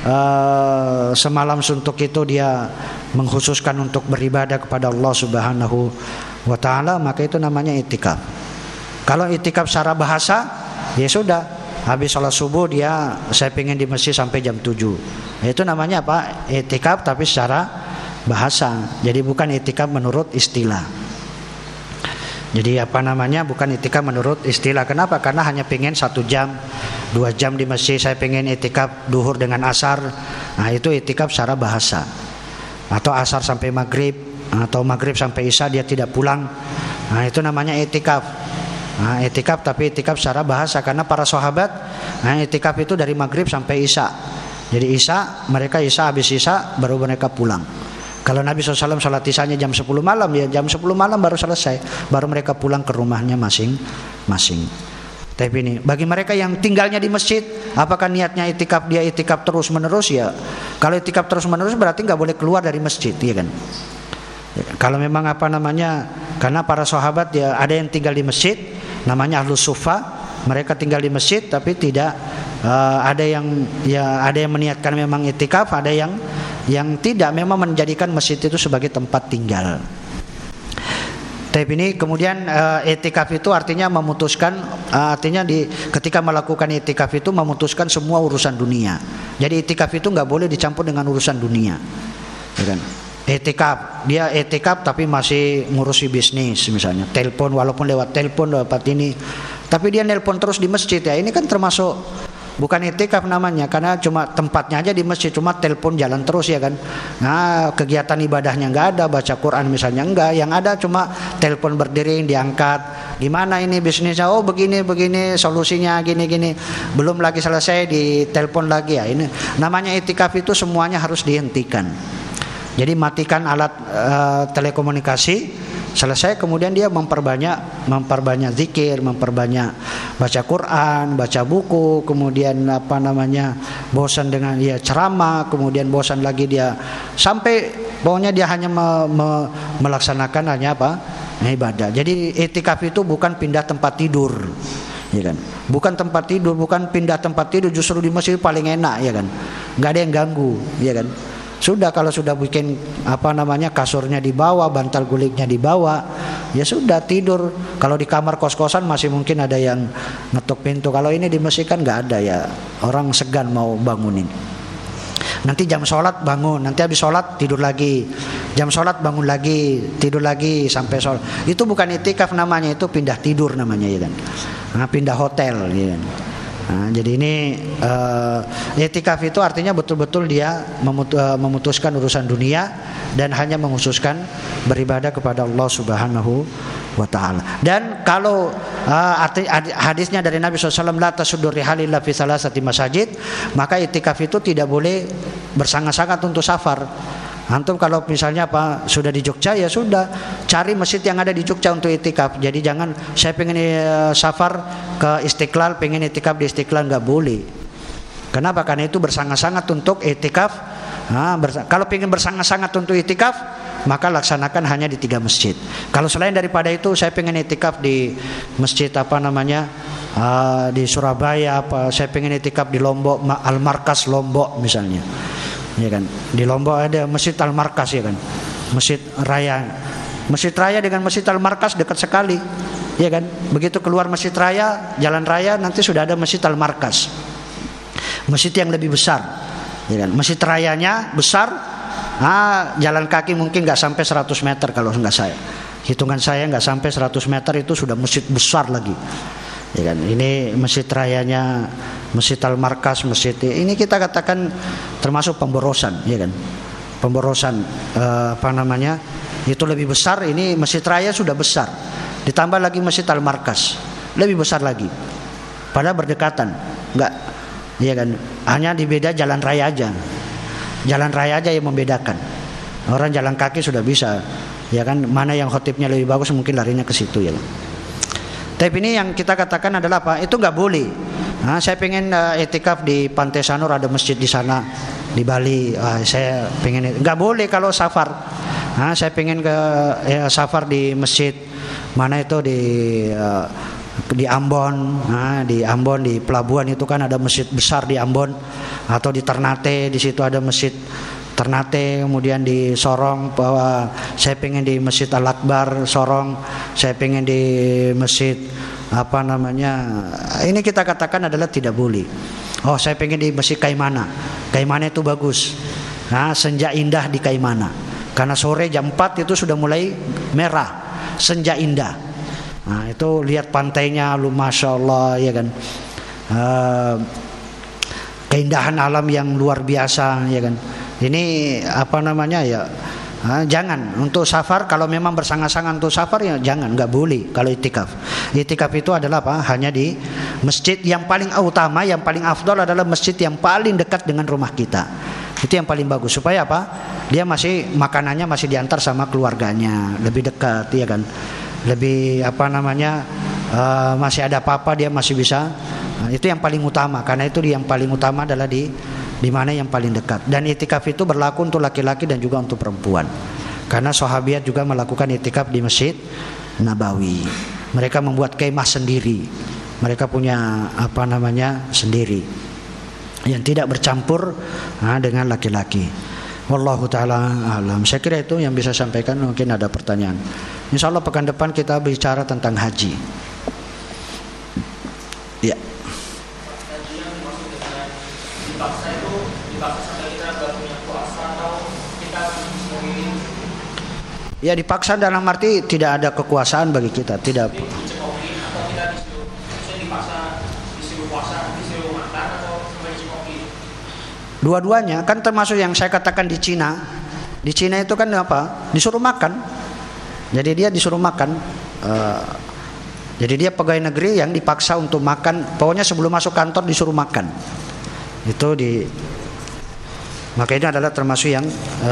semalam suntuk itu dia mengkhususkan untuk beribadah kepada Allah Subhanahu wa ta'ala, maka itu namanya itikaf. Kalau itikaf secara bahasa, ya sudah, habis sholat subuh saya pengen di masjid sampai jam 7. Itu namanya apa? Itikaf tapi secara bahasa. Jadi bukan itikaf menurut istilah. Jadi bukan itikaf menurut istilah. Kenapa? Karena hanya pengen 1 jam, 2 jam di masjid. Saya pengen itikaf duhur dengan asar. Itu itikaf secara bahasa. Atau asar sampai maghrib, atau maghrib sampai isya dia tidak pulang. Itu namanya itikaf. Itikaf tapi itikaf secara bahasa. Karena para sahabat itikaf itu dari maghrib sampai isya. Jadi mereka habis isya baru mereka pulang. Kalau Nabi SAW salat isyanya jam 10 malam, ya jam 10 malam baru selesai, baru mereka pulang ke rumahnya masing-masing. Tapi ini bagi mereka yang tinggalnya di masjid, apakah niatnya itikaf, dia itikaf terus menerus? Ya kalau itikaf terus menerus berarti nggak boleh keluar dari masjid, ya kan? Kalau memang karena para sahabat ya ada yang tinggal di masjid, namanya ahlus sufa, mereka tinggal di masjid tapi tidak ada yang meniatkan memang itikaf, ada yang tidak, memang menjadikan masjid itu sebagai tempat tinggal. Tapi ini kemudian itikaf itu artinya memutuskan, ketika melakukan itikaf itu memutuskan semua urusan dunia. Jadi itikaf itu nggak boleh dicampur dengan urusan dunia, ya kan? Dia etikaf tapi masih ngurusi bisnis, misalnya telepon, walaupun lewat telepon dapat ini, tapi dia nelpon terus di masjid, ya ini kan termasuk bukan etikaf namanya, karena cuma tempatnya aja di masjid, cuma telepon jalan terus, ya kan. Kegiatan ibadahnya nggak ada, baca Quran misalnya enggak, yang ada cuma telepon berdering diangkat, gimana ini bisnisnya, oh begini solusinya gini, belum lagi selesai di telepon lagi, ya ini namanya etikaf. Itu semuanya harus dihentikan. Jadi matikan alat telekomunikasi, selesai, kemudian dia memperbanyak zikir, memperbanyak baca Quran, baca buku, kemudian bosan dengan ceramah, kemudian bosan lagi dia, sampai pokoknya dia hanya melaksanakan ibadah. Jadi itikaf itu bukan pindah tempat tidur, ya kan? Bukan tempat tidur, bukan pindah tempat tidur, justru di masjid paling enak, ya kan? Nggak ada yang ganggu, ya kan? Sudah, kalau sudah bikin kasurnya dibawa, bantal guliknya dibawa, ya sudah tidur. Kalau di kamar kos-kosan masih mungkin ada yang ngetuk pintu. Kalau ini di masjid kan nggak ada, ya orang segan mau bangunin. Nanti jam sholat bangun, nanti habis sholat tidur lagi, jam sholat bangun lagi, tidur lagi sampai sholat. Itu bukan itikaf namanya, itu pindah tidur namanya, ya kan. Pindah hotel, ya kan. Jadi ini itikaf itu artinya betul-betul dia memutuskan urusan dunia dan hanya menghususkan beribadah kepada Allah Subhanahu wa ta'ala. Dan kalau hadisnya dari Nabi SAW, la tasuddur rihal illa fi salasati masajid, maka itikaf itu tidak boleh bersangga-sangga untuk safar. Antum kalau misalnya sudah di Jogja, ya sudah cari masjid yang ada di Jogja untuk itikaf. Jadi jangan saya pengen safar ke Istiqlal, pengen itikaf di Istiqlal, nggak boleh. Kenapa? Karena itu bersangga-sangga untuk itikaf. Kalau pengen bersangga-sangga untuk itikaf, maka laksanakan hanya di 3 masjid. Kalau selain daripada itu, saya pengen itikaf di masjid di Surabaya, saya pengen itikaf di Lombok, Al-Markas Lombok misalnya. Ya kan, di Lombok ada Masjid Al-Markas, ya kan, Masjid Raya dengan Masjid Al-Markas dekat sekali, ya kan. Begitu keluar Masjid Raya, jalan raya, nanti sudah ada Masjid Al-Markas, masjid yang lebih besar, ya kan. Masjid Rayanya besar, jalan kaki mungkin nggak sampai 100 meter kalau nggak saya, hitungan saya nggak sampai 100 meter, itu sudah masjid besar lagi, ya kan. Ini Masjid Rayanya, Masjid Al-Markas, masjid ini kita katakan termasuk pemborosan, ya kan. Pemborosan itu lebih besar. Ini Masjid Raya sudah besar, ditambah lagi Masjid Al-Markas lebih besar lagi, padahal berdekatan, enggak, ya kan. Hanya dibeda jalan raya aja. Jalan raya aja yang membedakan. Orang jalan kaki sudah bisa, ya kan. Mana yang khotibnya lebih bagus mungkin larinya ke situ, ya kan. Tapi ini yang kita katakan adalah itu nggak boleh. Saya pengen itikaf di Pantai Sanur, ada masjid di sana, di Bali. Saya pengen, nggak boleh kalau safar. Saya pengen ke safar di masjid mana itu di Ambon. Di Ambon, di pelabuhan itu kan ada masjid besar di Ambon, atau di Ternate, di situ ada masjid Ternate. Kemudian di Sorong, bahwa saya pengen di Masjid Al-Akbar Sorong, saya pengen di masjid ini kita katakan adalah tidak boleh. Saya pengen di Masjid Kaimana. Kaimana itu bagus. Senja indah di Kaimana, karena sore jam 4 itu sudah mulai merah, senja indah. Itu lihat pantainya, masya Allah, ya kan. Keindahan alam yang luar biasa, ya kan. Ini jangan untuk safar. Kalau memang bersangga-sangga untuk safar, ya jangan, nggak boleh. Kalau itikaf itu adalah hanya di masjid yang paling utama, yang paling afdal adalah masjid yang paling dekat dengan rumah kita. Itu yang paling bagus, supaya dia masih makanannya masih diantar sama keluarganya, lebih dekat, ya kan. Lebih masih ada apa-apa dia masih bisa. Itu yang paling utama, karena itu yang paling utama adalah di mana yang paling dekat. Dan itikaf itu berlaku untuk laki-laki dan juga untuk perempuan, karena sahabiat juga melakukan itikaf di Masjid Nabawi. Mereka membuat kemah sendiri, mereka punya sendiri, yang tidak bercampur dengan laki-laki. Wallahu ta'ala alam. Saya kira itu yang bisa sampaikan. Mungkin ada pertanyaan. Insya Allah pekan depan kita bicara tentang haji. Ya. Ya, dipaksa dalam arti tidak ada kekuasaan bagi kita, tidak. Dua-duanya kan termasuk yang saya katakan di Cina. Di Cina itu kan disuruh makan. Jadi dia disuruh makan. Jadi dia pegawai negeri yang dipaksa untuk makan. Pokoknya sebelum masuk kantor disuruh makan. Maka ini adalah termasuk yang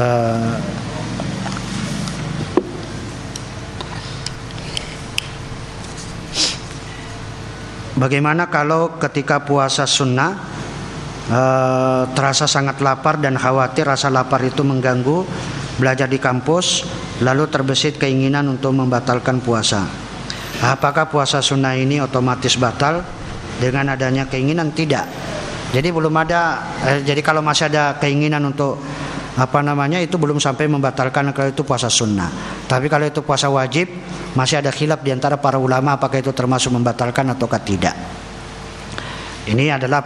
bagaimana kalau ketika puasa sunnah terasa sangat lapar dan khawatir rasa lapar itu mengganggu belajar di kampus, lalu terbesit keinginan untuk membatalkan puasa. Apakah puasa sunnah ini otomatis batal dengan adanya keinginan? Tidak. Jadi belum ada. Jadi kalau masih ada keinginan untuk itu belum sampai membatalkan kalau itu puasa sunnah. Tapi kalau itu puasa wajib, masih ada khilaf di antara para ulama apakah itu termasuk membatalkan ataukah tidak. Ini adalah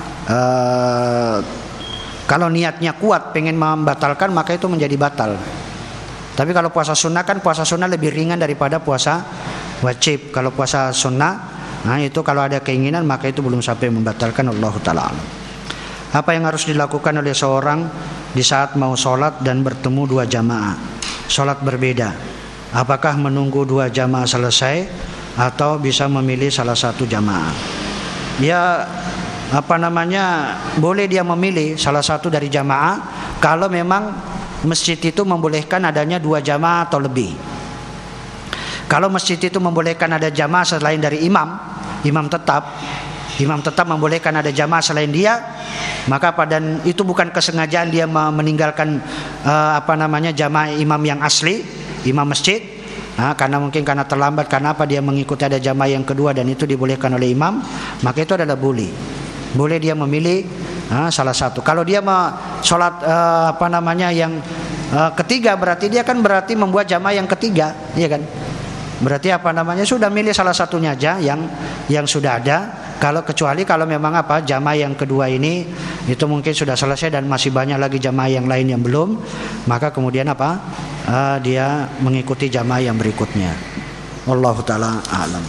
kalau niatnya kuat pengen membatalkan, maka itu menjadi batal. Tapi kalau puasa sunnah kan puasa sunnah lebih ringan daripada puasa wajib. Kalau puasa sunnah, itu kalau ada keinginan maka itu belum sampai membatalkan. Allahu ta'ala. Apa yang harus dilakukan oleh seorang di saat mau sholat dan bertemu dua jamaah sholat berbeda? Apakah menunggu dua jamaah selesai atau bisa memilih salah satu jamaah? Ya, boleh dia memilih salah satu dari jamaah kalau memang masjid itu membolehkan adanya dua jamaah atau lebih. Kalau masjid itu membolehkan ada jamaah selain dari imam tetap membolehkan ada jamaah selain dia, maka dan itu bukan kesengajaan dia meninggalkan jamaah imam yang asli, imam masjid, karena terlambat, karena dia mengikuti ada jamaah yang kedua dan itu dibolehkan oleh imam, maka itu adalah boleh dia memilih salah satu. Kalau dia sholat yang ketiga, berarti dia kan membuat jamaah yang ketiga, ya kan? Berarti sudah milih salah satunya aja yang sudah ada. Kecuali kalau memang jamaah yang kedua ini itu mungkin sudah selesai dan masih banyak lagi jamaah yang lain yang belum, maka kemudian dia mengikuti jamaah yang berikutnya. Wallahu taala a'lam.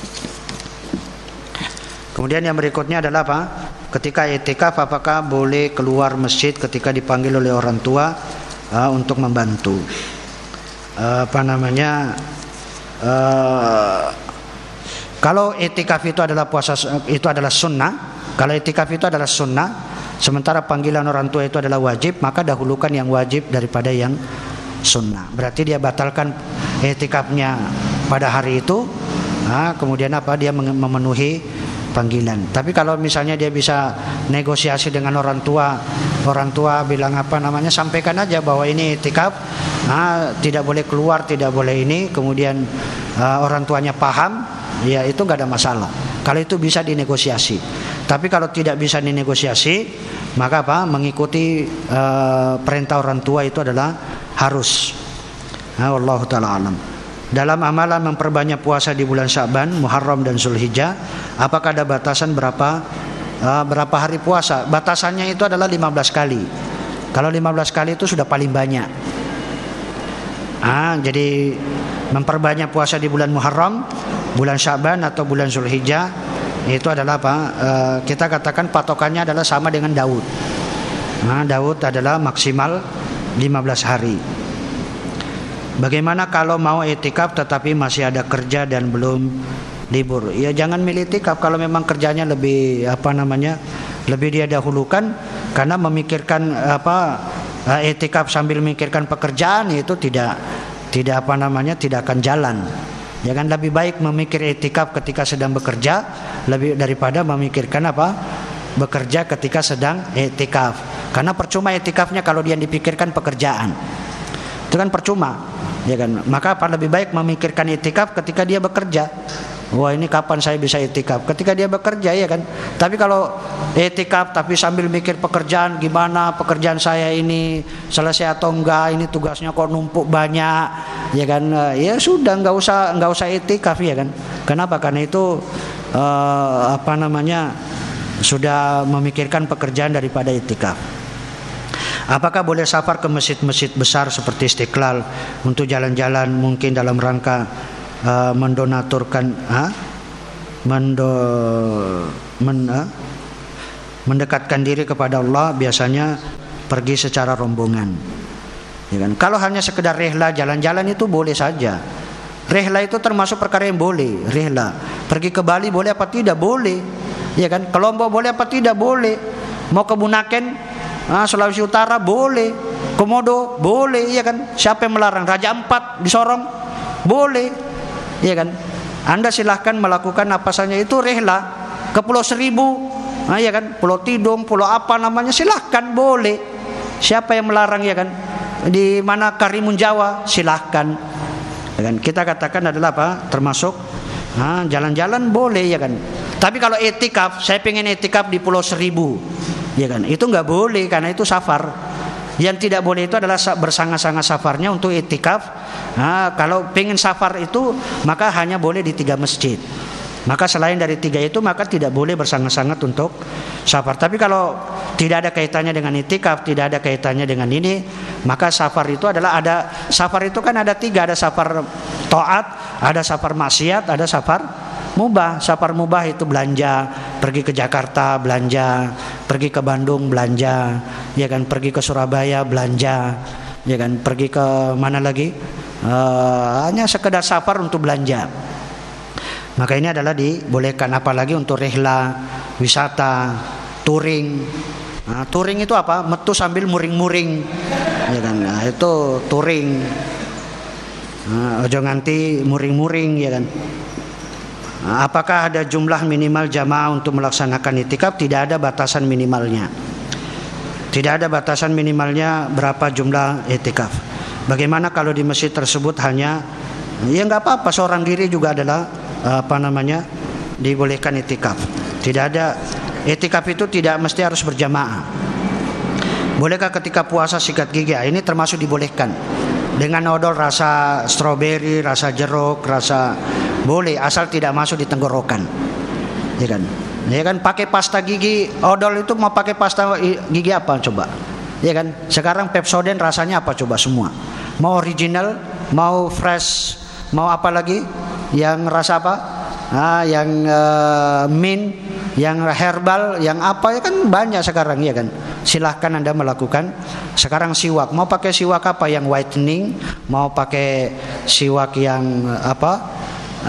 Kemudian yang berikutnya adalah ketika i'tikaf apakah boleh keluar masjid ketika dipanggil oleh orang tua untuk membantu? Kalau i'tikaf itu adalah sunnah, kalau i'tikaf itu adalah sunnah, sementara panggilan orang tua itu adalah wajib, maka dahulukan yang wajib daripada yang sunnah. Berarti dia batalkan i'tikafnya pada hari itu, kemudian dia memenuhi panggilan. Tapi kalau misalnya dia bisa negosiasi dengan orang tua bilang sampaikan aja bahwa ini i'tikaf, tidak boleh keluar, tidak boleh ini, kemudian orang tuanya paham, ya itu nggak ada masalah. Kalau itu bisa dinegosiasi. Tapi kalau tidak bisa dinegosiasi, maka mengikuti perintah orang tua itu adalah harus. Wallahu taala alam. Dalam amalan memperbanyak puasa di bulan Sya'ban, Muharram dan Zulhijjah, apakah ada batasan berapa hari puasa? Batasannya itu adalah 15 kali. Kalau 15 kali itu sudah paling banyak. Jadi memperbanyak puasa di bulan Muharram, bulan Sya'ban atau bulan Zulhijjah itu adalah kita katakan patokannya adalah sama dengan Daud. Daud adalah maksimal 15 hari. Bagaimana kalau mau i'tikaf tetapi masih ada kerja dan belum libur? Ya jangan milih i'tikaf kalau memang kerjanya lebih lebih dia dahulukan, karena memikirkan i'tikaf sambil memikirkan pekerjaan itu tidak akan jalan. Ya kan, lebih baik memikir i'tikaf ketika sedang bekerja lebih daripada memikirkan bekerja ketika sedang i'tikaf. Karena percuma i'tikafnya kalau dia dipikirkan pekerjaan. Itu kan percuma, ya kan? Maka lebih baik memikirkan i'tikaf ketika dia bekerja. Wah, ini kapan saya bisa i'tikaf? Ketika dia bekerja, ya kan? Tapi kalau i'tikaf tapi sambil mikir pekerjaan, gimana pekerjaan saya ini selesai atau enggak, ini tugasnya kok numpuk banyak, ya kan? Ya sudah, enggak usah i'tikaf, ya kan? Kenapa? Karena itu sudah memikirkan pekerjaan daripada i'tikaf. Apakah boleh safar ke masjid-masjid besar seperti Istiqlal untuk jalan-jalan, mungkin dalam rangka mendekatkan diri kepada Allah, biasanya pergi secara rombongan, ya kan? Kalau hanya sekedar rehla jalan-jalan itu boleh saja. Rehla itu termasuk perkara yang boleh. Rehla pergi ke Bali boleh apa tidak? Boleh, ya kan? Ke Lombok boleh apa tidak? Boleh. Mau ke Bunaken, Sulawesi Utara boleh, Komodo boleh, ya kan? Siapa yang melarang? Raja Ampat di Sorong boleh, ya kan? Anda silahkan melakukan apa saja, itu rehla. Ke Pulau Seribu, ya kan? Pulau Tidung, pulau apa namanya, silahkan boleh. Siapa yang melarang, ya kan? Di mana Karimun Jawa, silahkan, ya kan? Kita katakan adalah termasuk jalan-jalan boleh, ya kan? Tapi kalau i'tikaf, saya pengen i'tikaf di Pulau Seribu, ya kan? Itu nggak boleh karena itu safar, Yang tidak boleh itu adalah bersanga-sanga safarnya untuk iktikaf. Nah, kalau pengen safar itu maka hanya boleh di 3 masjid. Maka selain dari 3 itu maka tidak boleh bersanga-sanga untuk safar. Tapi kalau tidak ada kaitannya dengan iktikaf, tidak ada kaitannya dengan ini, maka safar itu adalah safar itu kan ada 3, ada safar taat, ada safar maksiat, ada safar mubah. Safar mubah itu belanja, pergi ke Jakarta belanja, pergi ke Bandung belanja, ya kan, pergi ke Surabaya belanja, ya kan, pergi ke mana lagi, hanya sekedar safar untuk belanja. Maka ini adalah dibolehkan, apalagi untuk rihla, wisata, touring. Nah, touring itu apa? Metu sambil muring-muring, ya kan? Nah, itu touring. Nah, ojo nganti muring-muring, ya kan? Nah, apakah ada jumlah minimal jamaah untuk melaksanakan iktikaf? Tidak ada batasan minimalnya. Tidak ada batasan minimalnya berapa jumlah iktikaf. Bagaimana kalau di masjid tersebut hanya, ya nggak apa-apa, seorang diri juga adalah dibolehkan iktikaf. Tidak ada, iktikaf itu tidak mesti harus berjamaah. Bolehkah ketika puasa sikat gigi? Ini termasuk dibolehkan. Dengan odol rasa stroberi, rasa jeruk, rasa boleh, asal tidak masuk di tenggorokan. Ya kan? Ya kan, pakai pasta gigi, odol itu mau pakai pasta gigi apa coba? Ya kan? Sekarang Pepsodent rasanya apa coba semua? Mau original, mau fresh, mau apa lagi? Yang rasa apa? Yang mint, yang herbal, yang apa, ya kan banyak sekarang, ya kan. Silahkan Anda melakukan. Sekarang siwak, mau pakai siwak apa? Yang whitening, mau pakai siwak yang apa?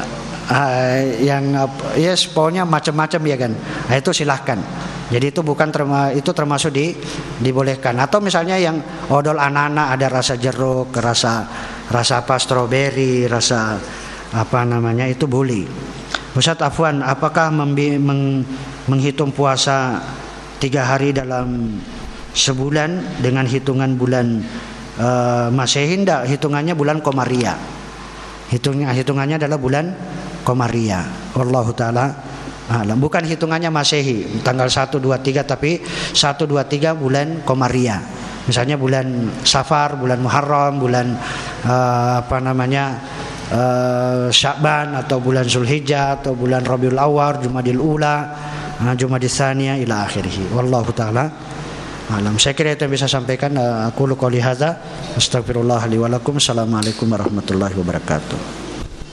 Yes, pokoknya macam-macam, ya kan. Nah, itu silahkan. Jadi itu bukan itu termasuk dibolehkan. Atau misalnya yang odol anak-anak ada rasa jeruk, rasa apa, stroberi, rasa apa namanya, itu boleh. Ustaz afwan, apakah menghitung puasa 3 hari dalam sebulan dengan hitungan bulan Masehi? Tidak, hitungannya bulan Komariah. Hitungannya adalah bulan Komariah. Wallahu taala alam. Bukan hitungannya Masehi tanggal 1 2 3, tapi 1 2 3 bulan Komariah. Misalnya bulan Safar, bulan Muharram, bulan Sya'ban, atau bulan Zulhijjah, atau bulan Rabiul Awwal, Jumadil Ula, Jumadil Tsaniyah ila akhirih. Wallahu taala alam. Saya kira itu yang bisa sampaikan. Aku qouli hadza, astaghfirullah li wa lakum. Assalamualaikum warahmatullahi wabarakatuh.